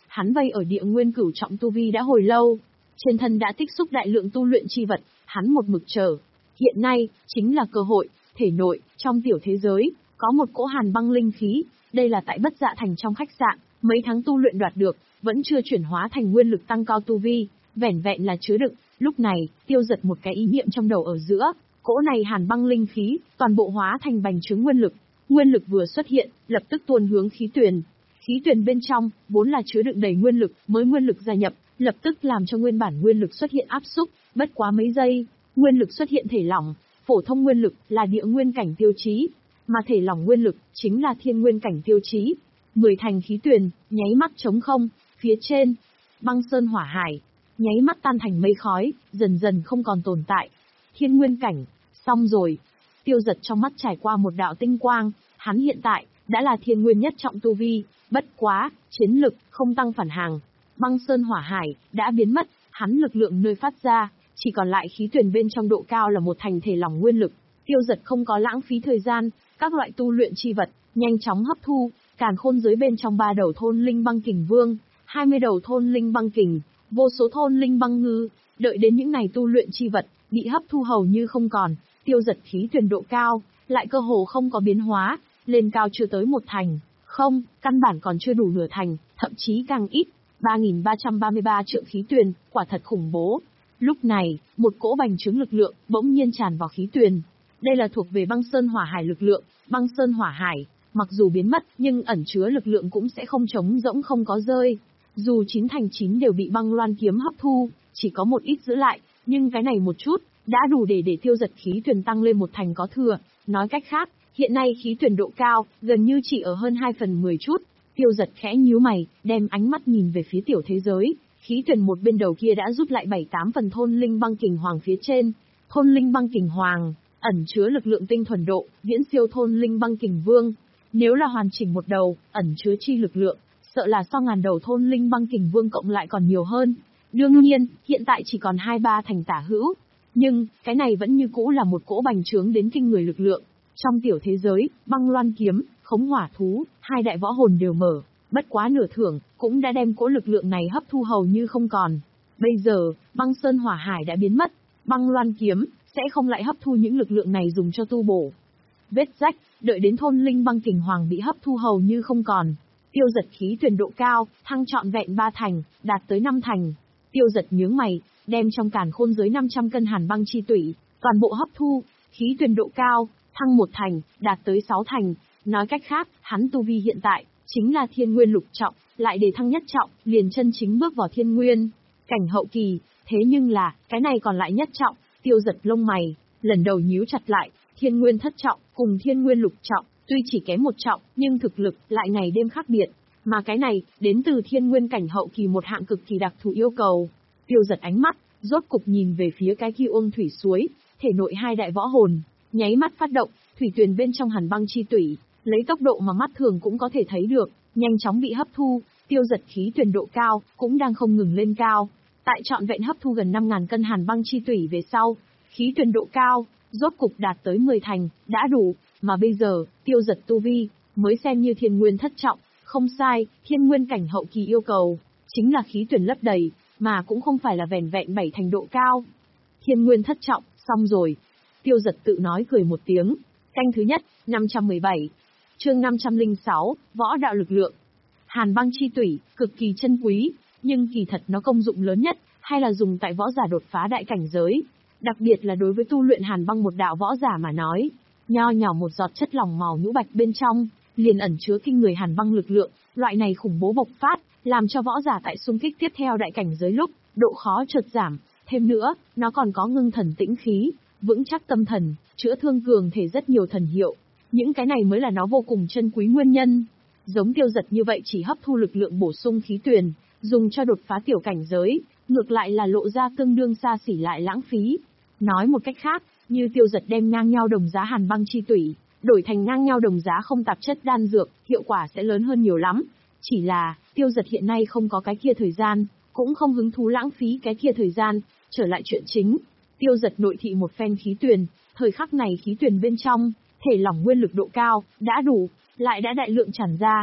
Speaker 1: hắn vây ở địa nguyên cửu trọng tu vi đã hồi lâu. Trên thân đã tích xúc đại lượng tu luyện chi vật, hắn một mực chờ. Hiện nay, chính là cơ hội, thể nội, trong tiểu thế giới, có một cỗ hàn băng linh khí, đây là tại Bất Dạ Thành trong khách sạn, mấy tháng tu luyện đoạt được, vẫn chưa chuyển hóa thành nguyên lực tăng cao tu vi, vẻn vẹn là chứa đựng. Lúc này, Tiêu Giật một cái ý niệm trong đầu ở giữa, cỗ này hàn băng linh khí, toàn bộ hóa thành bành trướng nguyên lực. Nguyên lực vừa xuất hiện, lập tức tuôn hướng khí tuyền. Khí tuyền bên trong, vốn là chứa đựng đầy nguyên lực, mới nguyên lực gia nhập, lập tức làm cho nguyên bản nguyên lực xuất hiện áp xúc, bất quá mấy giây, nguyên lực xuất hiện thể lỏng, phổ thông nguyên lực là địa nguyên cảnh tiêu chí, mà thể lỏng nguyên lực chính là thiên nguyên cảnh tiêu chí. Mười thành khí tuyền, nháy mắt trống không, phía trên, băng sơn hỏa hải, nháy mắt tan thành mây khói, dần dần không còn tồn tại. Thiên nguyên cảnh, xong rồi. Tiêu Giật trong mắt trải qua một đạo tinh quang, hắn hiện tại đã là thiên nguyên nhất trọng tu vi, bất quá, chiến lực không tăng phản hàng. Băng sơn hỏa hải đã biến mất, hắn lực lượng nơi phát ra, chỉ còn lại khí tuyền bên trong độ cao là một thành thể lỏng nguyên lực. Tiêu Giật không có lãng phí thời gian, các loại tu luyện chi vật nhanh chóng hấp thu, càn khôn giới bên trong ba đầu thôn linh băng kình vương, hai mươi đầu thôn linh băng kình, vô số thôn linh băng ngư, đợi đến những này tu luyện chi vật bị hấp thu hầu như không còn. Tiêu Giật khí tuyền độ cao lại cơ hồ không có biến hóa, lên cao chưa tới một thành, không, căn bản còn chưa đủ nửa thành, thậm chí càng ít. ba nghìn ba trăm ba mươi ba triệu khí tuyền, quả thật khủng bố. Lúc này, một cỗ bành trướng lực lượng bỗng nhiên tràn vào khí tuyền. Đây là thuộc về băng sơn hỏa hải lực lượng. Băng sơn hỏa hải, mặc dù biến mất, nhưng ẩn chứa lực lượng cũng sẽ không trống rỗng không có rơi. Dù chín thành chín đều bị băng loan kiếm hấp thu, chỉ có một ít giữ lại, nhưng cái này một chút, đã đủ để để Tiêu Giật khí tuyền tăng lên một thành có thừa. Nói cách khác, hiện nay khí tuyền độ cao, gần như chỉ ở hơn hai phần mười chút. Tiêu Giật khẽ nhíu mày, đem ánh mắt nhìn về phía tiểu thế giới, khí tuyền một bên đầu kia đã rút lại bảy tám phần thôn linh băng kình hoàng phía trên. Thôn linh băng kình hoàng, ẩn chứa lực lượng tinh thuần độ, viễn siêu thôn linh băng kình vương. Nếu là hoàn chỉnh một đầu, ẩn chứa chi lực lượng, sợ là so ngàn đầu thôn linh băng kình vương cộng lại còn nhiều hơn. Đương nhiên, hiện tại chỉ còn hai ba thành tả hữu. Nhưng, cái này vẫn như cũ là một cỗ bành trướng đến kinh người lực lượng. Trong tiểu thế giới, băng loan kiếm, khống hỏa thú, hai đại võ hồn đều mở, bất quá nửa thưởng, cũng đã đem cỗ lực lượng này hấp thu hầu như không còn. Bây giờ, băng sơn hỏa hải đã biến mất, băng loan kiếm, sẽ không lại hấp thu những lực lượng này dùng cho tu bổ. Vết rách, đợi đến thôn linh băng kình hoàng bị hấp thu hầu như không còn. Tiêu Giật khí tuyền độ cao, thăng trọn vẹn ba thành, đạt tới năm thành. Tiêu Giật nhướng mày, đem trong càn khôn giới năm trăm cân hàn băng chi tủy, toàn bộ hấp thu, khí tuyền độ cao, thăng một thành, đạt tới sáu thành. Nói cách khác, hắn tu vi hiện tại, chính là thiên nguyên lục trọng, lại để thăng nhất trọng, liền chân chính bước vào thiên nguyên cảnh hậu kỳ. Thế nhưng là, cái này còn lại nhất trọng. Tiêu Giật lông mày, lần đầu nhíu chặt lại, thiên nguyên thất trọng, cùng thiên nguyên lục trọng, tuy chỉ kém một trọng, nhưng thực lực lại ngày đêm khác biệt. Mà cái này, đến từ thiên nguyên cảnh hậu kỳ một hạng cực kỳ đặc thù yêu cầu. Tiêu Giật ánh mắt, rốt cục nhìn về phía cái kia uông thủy suối, thể nội hai đại võ hồn, nháy mắt phát động, thủy tuyền bên trong hàn băng chi tủy, lấy tốc độ mà mắt thường cũng có thể thấy được, nhanh chóng bị hấp thu. Tiêu Giật khí tuyền độ cao, cũng đang không ngừng lên cao. Tại trọn vẹn hấp thu gần năm ngàn cân hàn băng chi tủy về sau, khí tuyền độ cao, rốt cục đạt tới mười thành, đã đủ, mà bây giờ, Tiêu Giật tu vi, mới xem như thiên nguyên thất trọng, không sai, thiên nguyên cảnh hậu kỳ yêu cầu, chính là khí tuyền lấp đầy, mà cũng không phải là vẻn vẹn bảy thành độ cao. Thiên nguyên thất trọng, xong rồi. Tiêu Giật tự nói cười một tiếng. Canh thứ nhất, năm trăm mười bảy. Chương năm trăm lẻ sáu, võ đạo lực lượng. Hàn băng chi tủy, cực kỳ chân quý, nhưng kỳ thật nó công dụng lớn nhất, hay là dùng tại võ giả đột phá đại cảnh giới. Đặc biệt là đối với tu luyện hàn băng một đạo võ giả mà nói, nho nhỏ một giọt chất lỏng màu nhũ bạch bên trong, liền ẩn chứa kinh người hàn băng lực lượng, loại này khủng bố bộc phát, làm cho võ giả tại xung kích tiếp theo đại cảnh giới lúc, độ khó chợt giảm. Thêm nữa, nó còn có ngưng thần tĩnh khí, vững chắc tâm thần, chữa thương cường thể rất nhiều thần hiệu. Những cái này mới là nó vô cùng chân quý nguyên nhân. Giống Tiêu Giật như vậy chỉ hấp thu lực lượng bổ sung khí tuyền, dùng cho đột phá tiểu cảnh giới, ngược lại là lộ ra tương đương xa xỉ lại lãng phí. Nói một cách khác, như Tiêu Giật đem ngang nhau đồng giá hàn băng chi tủy, đổi thành ngang nhau đồng giá không tạp chất đan dược, hiệu quả sẽ lớn hơn nhiều lắm. Chỉ là, Tiêu Giật hiện nay không có cái kia thời gian, cũng không hứng thú lãng phí cái kia thời gian. Trở lại chuyện chính, Tiêu Giật nội thị một phen khí tuyền, thời khắc này khí tuyền bên trong, thể lỏng nguyên lực độ cao, đã đủ, lại đã đại lượng tràn ra.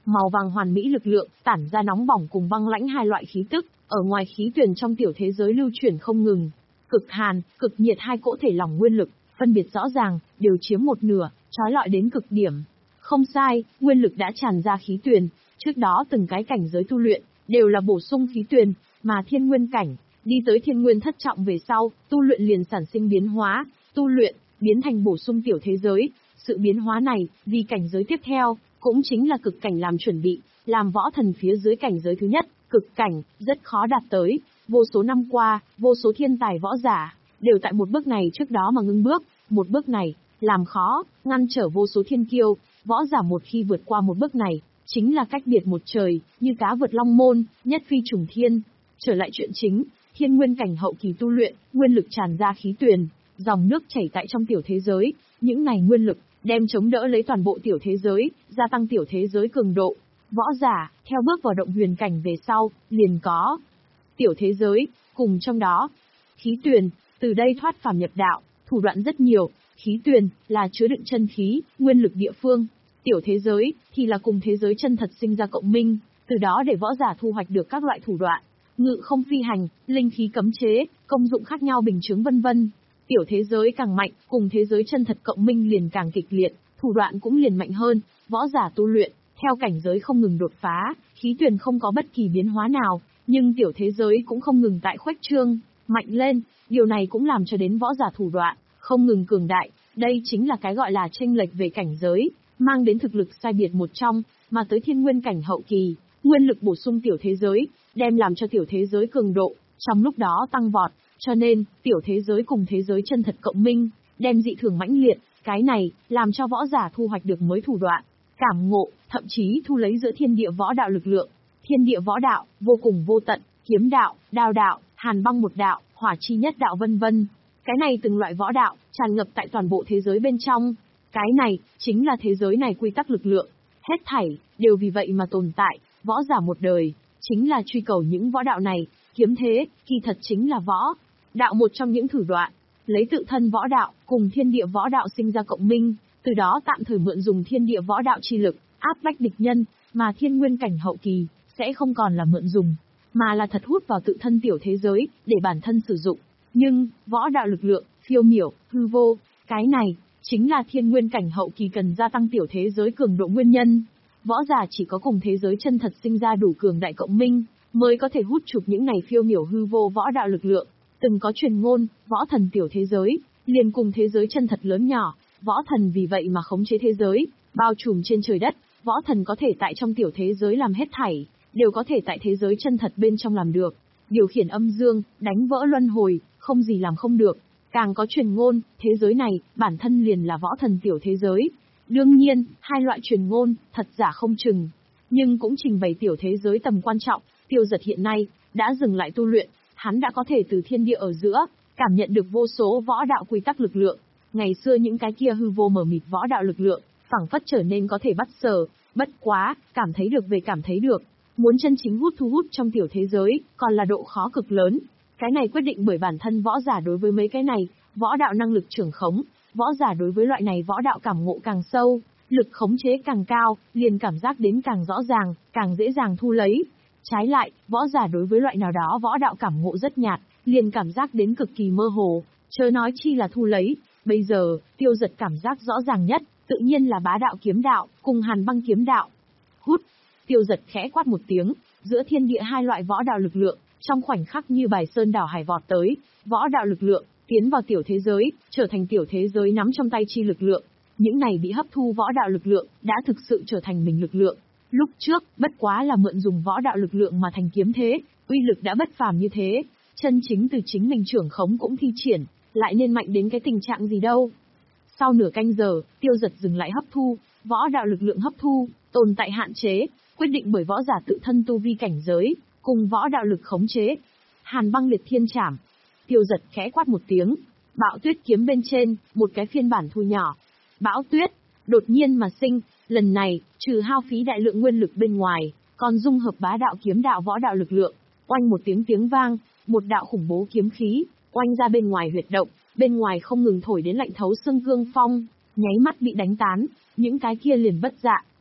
Speaker 1: màu vàng hoàn mỹ lực lượng, tản ra nóng bỏng cùng băng lãnh hai loại khí tức, ở ngoài khí tuyển trong tiểu thế giới lưu chuyển không ngừng. Cực hàn, cực nhiệt hai cỗ thể lỏng nguyên lực, phân biệt rõ ràng, đều chiếm một nửa, trói lọi đến cực điểm. Không sai, nguyên lực đã tràn ra khí tuyển, trước đó từng cái cảnh giới tu luyện, đều là bổ sung khí tuyển, mà thiên nguyên cảnh, đi tới thiên nguyên thất trọng về sau, tu luyện liền sản sinh biến hóa, tu luyện, biến thành bổ sung tiểu thế giới. Sự biến hóa này, vì cảnh giới tiếp theo, cũng chính là cực cảnh làm chuẩn bị, làm võ thần phía dưới cảnh giới thứ nhất, cực cảnh, rất khó đạt tới. Vô số năm qua, vô số thiên tài võ giả, đều tại một bước này trước đó mà ngưng bước, một bước này, làm khó, ngăn trở vô số thiên kiêu, võ giả một khi vượt qua một bước này, chính là cách biệt một trời, như cá vượt long môn, nhất phi trùng thiên. Trở lại chuyện chính, thiên nguyên cảnh hậu kỳ tu luyện, nguyên lực tràn ra khí tuyền, dòng nước chảy tại trong tiểu thế giới, những này nguyên lực, đem chống đỡ lấy toàn bộ tiểu thế giới, gia tăng tiểu thế giới cường độ. Võ giả, theo bước vào động huyền cảnh về sau, liền có tiểu thế giới, cùng trong đó, khí tuyền, từ đây thoát phàm nhập đạo, thủ đoạn rất nhiều, khí tuyền, là chứa đựng chân khí, nguyên lực địa phương, tiểu thế giới, thì là cùng thế giới chân thật sinh ra cộng minh, từ đó để võ giả thu hoạch được các loại thủ đoạn, ngự không phi hành, linh khí cấm chế, công dụng khác nhau bình chứng vân vân. Tiểu thế giới càng mạnh, cùng thế giới chân thật cộng minh liền càng kịch liệt, thủ đoạn cũng liền mạnh hơn, võ giả tu luyện, theo cảnh giới không ngừng đột phá, khí tuyền không có bất kỳ biến hóa nào, nhưng tiểu thế giới cũng không ngừng tại khuếch trương, mạnh lên, điều này cũng làm cho đến võ giả thủ đoạn, không ngừng cường đại, đây chính là cái gọi là chênh lệch về cảnh giới, mang đến thực lực sai biệt một trong, mà tới thiên nguyên cảnh hậu kỳ, nguyên lực bổ sung tiểu thế giới, đem làm cho tiểu thế giới cường độ, trong lúc đó tăng vọt, cho nên, tiểu thế giới cùng thế giới chân thật cộng minh, đem dị thường mãnh liệt, cái này, làm cho võ giả thu hoạch được mới thủ đoạn, cảm ngộ, thậm chí thu lấy giữa thiên địa võ đạo lực lượng. Thiên địa võ đạo, vô cùng vô tận, kiếm đạo, đao đạo, hàn băng một đạo, hỏa chi nhất đạo vân vân. Cái này từng loại võ đạo, tràn ngập tại toàn bộ thế giới bên trong. Cái này, chính là thế giới này quy tắc lực lượng. Hết thảy, đều vì vậy mà tồn tại, võ giả một đời, chính là truy cầu những võ đạo này, kiếm thế, kỳ thật chính là võ đạo một trong những thử đoạn. Lấy tự thân võ đạo, cùng thiên địa võ đạo sinh ra cộng minh, từ đó tạm thời mượn dùng thiên địa võ đạo chi lực, áp bách địch nhân, mà thiên nguyên cảnh hậu kỳ, sẽ không còn là mượn dùng, mà là thật hút vào tự thân tiểu thế giới, để bản thân sử dụng. Nhưng, võ đạo lực lượng, phiêu miểu, hư vô, cái này, chính là thiên nguyên cảnh hậu kỳ cần gia tăng tiểu thế giới cường độ nguyên nhân. Võ giả chỉ có cùng thế giới chân thật sinh ra đủ cường đại cộng minh, mới có thể hút chụp những này phiêu miểu hư vô võ đạo lực lượng. Từng có truyền ngôn, võ thần tiểu thế giới, liền cùng thế giới chân thật lớn nhỏ, võ thần vì vậy mà khống chế thế giới, bao trùm trên trời đất, võ thần có thể tại trong tiểu thế giới làm hết thảy, đều có thể tại thế giới chân thật bên trong làm được. Điều khiển âm dương, đánh vỡ luân hồi, không gì làm không được. Càng có truyền ngôn, thế giới này, bản thân liền là võ thần tiểu thế giới. Đương nhiên, hai loại truyền ngôn, thật giả không chừng. Nhưng cũng trình bày tiểu thế giới tầm quan trọng, Tiêu Dật hiện nay, đã dừng lại tu luyện, hắn đã có thể từ thiên địa ở giữa, cảm nhận được vô số võ đạo quy tắc lực lượng. Ngày xưa những cái kia hư vô mờ mịt võ đạo lực lượng, phảng phất trở nên có thể bắt sờ, bất quá, cảm thấy được về cảm thấy được. Muốn chân chính hút thu hút trong tiểu thế giới, còn là độ khó cực lớn. Cái này quyết định bởi bản thân võ giả đối với mấy cái này, võ đạo năng lực trưởng khống, võ giả đối với loại này võ đạo cảm ngộ càng sâu, lực khống chế càng cao, liền cảm giác đến càng rõ ràng, càng dễ dàng thu lấy. Trái lại, võ giả đối với loại nào đó võ đạo cảm ngộ rất nhạt, liền cảm giác đến cực kỳ mơ hồ, chớ nói chi là thu lấy. Bây giờ, Tiêu Dật cảm giác rõ ràng nhất, tự nhiên là bá đạo kiếm đạo, cùng hàn băng kiếm đạo. Hút! Tiêu Dật khẽ quát một tiếng, giữa thiên địa hai loại võ đạo lực lượng, trong khoảnh khắc như bài sơn đảo hải vọt tới, võ đạo lực lượng, tiến vào tiểu thế giới, trở thành tiểu thế giới nắm trong tay chi lực lượng. Những này bị hấp thu võ đạo lực lượng, đã thực sự trở thành mình lực lượng. Lúc trước, bất quá là mượn dùng võ đạo lực lượng mà thành kiếm thế, uy lực đã bất phàm như thế, chân chính từ chính mình trưởng khống cũng thi triển, lại nên mạnh đến cái tình trạng gì đâu. Sau nửa canh giờ, Tiêu Dật dừng lại hấp thu, võ đạo lực lượng hấp thu, tồn tại hạn chế, quyết định bởi võ giả tự thân tu vi cảnh giới, cùng võ đạo lực khống chế. Hàn băng liệt thiên trảm. Tiêu Dật khẽ quát một tiếng, bão tuyết kiếm bên trên, một cái phiên bản thu nhỏ. Bão tuyết, đột nhiên mà sinh, lần này, trừ hao phí đại lượng nguyên lực bên ngoài, còn dung hợp bá đạo kiếm đạo võ đạo lực lượng. Oanh một tiếng tiếng vang, một đạo khủng bố kiếm khí, oanh ra bên ngoài huyệt động, bên ngoài không ngừng thổi đến lạnh thấu xương cương phong, nháy mắt bị đánh tán, những cái kia liền bất dạ,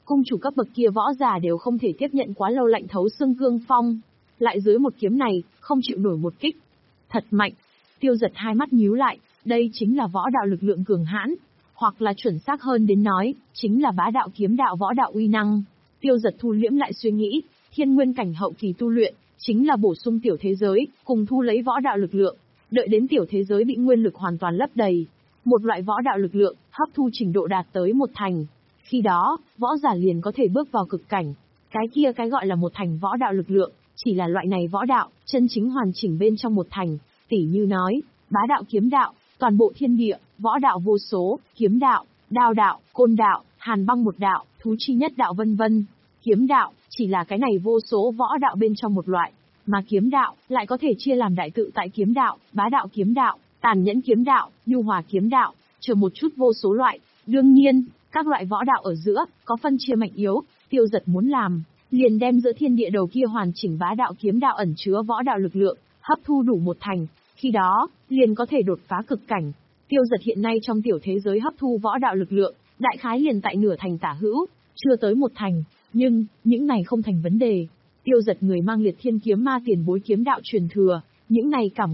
Speaker 1: Cung chủ cấp bậc kia võ giả đều không thể tiếp nhận quá lâu lạnh thấu xương cương phong. Lại dưới một kiếm này, không chịu nổi một kích. Thật mạnh. Tiêu Giật hai mắt nhíu lại, đây chính là võ đạo lực lượng cường hãn. Hoặc là chuẩn xác hơn đến nói, chính là bá đạo kiếm đạo võ đạo uy năng. Tiêu Giật thu liễm lại suy nghĩ, thiên nguyên cảnh hậu kỳ tu luyện, chính là bổ sung tiểu thế giới, cùng thu lấy võ đạo lực lượng. Đợi đến tiểu thế giới bị nguyên lực hoàn toàn lấp đầy. Một loại võ đạo lực lượng, hấp thu trình độ đạt tới một thành. Khi đó, võ giả liền có thể bước vào cực cảnh. Cái kia cái gọi là một thành võ đạo lực lượng, chỉ là loại này võ đạo, chân chính hoàn chỉnh bên trong một thành. Tỉ như nói, bá đạo kiếm đạo, toàn bộ thiên địa, võ đạo vô số, kiếm đạo, đao đạo, côn đạo, hàn băng một đạo, thú chi nhất đạo vân vân. Kiếm đạo, chỉ là cái này vô số võ đạo bên trong một loại. Mà kiếm đạo, lại có thể chia làm đại tự tại kiếm đạo, bá đạo kiếm đạo, tàn nhẫn kiếm đạo, nhu hòa kiếm đạo, chờ một chút vô số loại. Đương nhiên, các loại võ đạo ở giữa, có phân chia mạnh yếu. Tiêu Giật muốn làm, liền đem giữa thiên địa đầu kia hoàn chỉnh bá đạo kiếm đạo ẩn chứa võ đạo lực lượng, hấp thu đủ một thành. Khi đó, liền có thể đột phá cực cảnh. Tiêu Giật hiện nay trong tiểu thế giới hấp thu võ đạo lực lượng, đại khái liền tại nửa thành tả hữu, chưa tới một thành. Nhưng, những này không thành vấn đề. Tiêu Giật người mang Liệt Thiên kiếm ma tiền bối kiếm đạo truyền thừa, những này cảm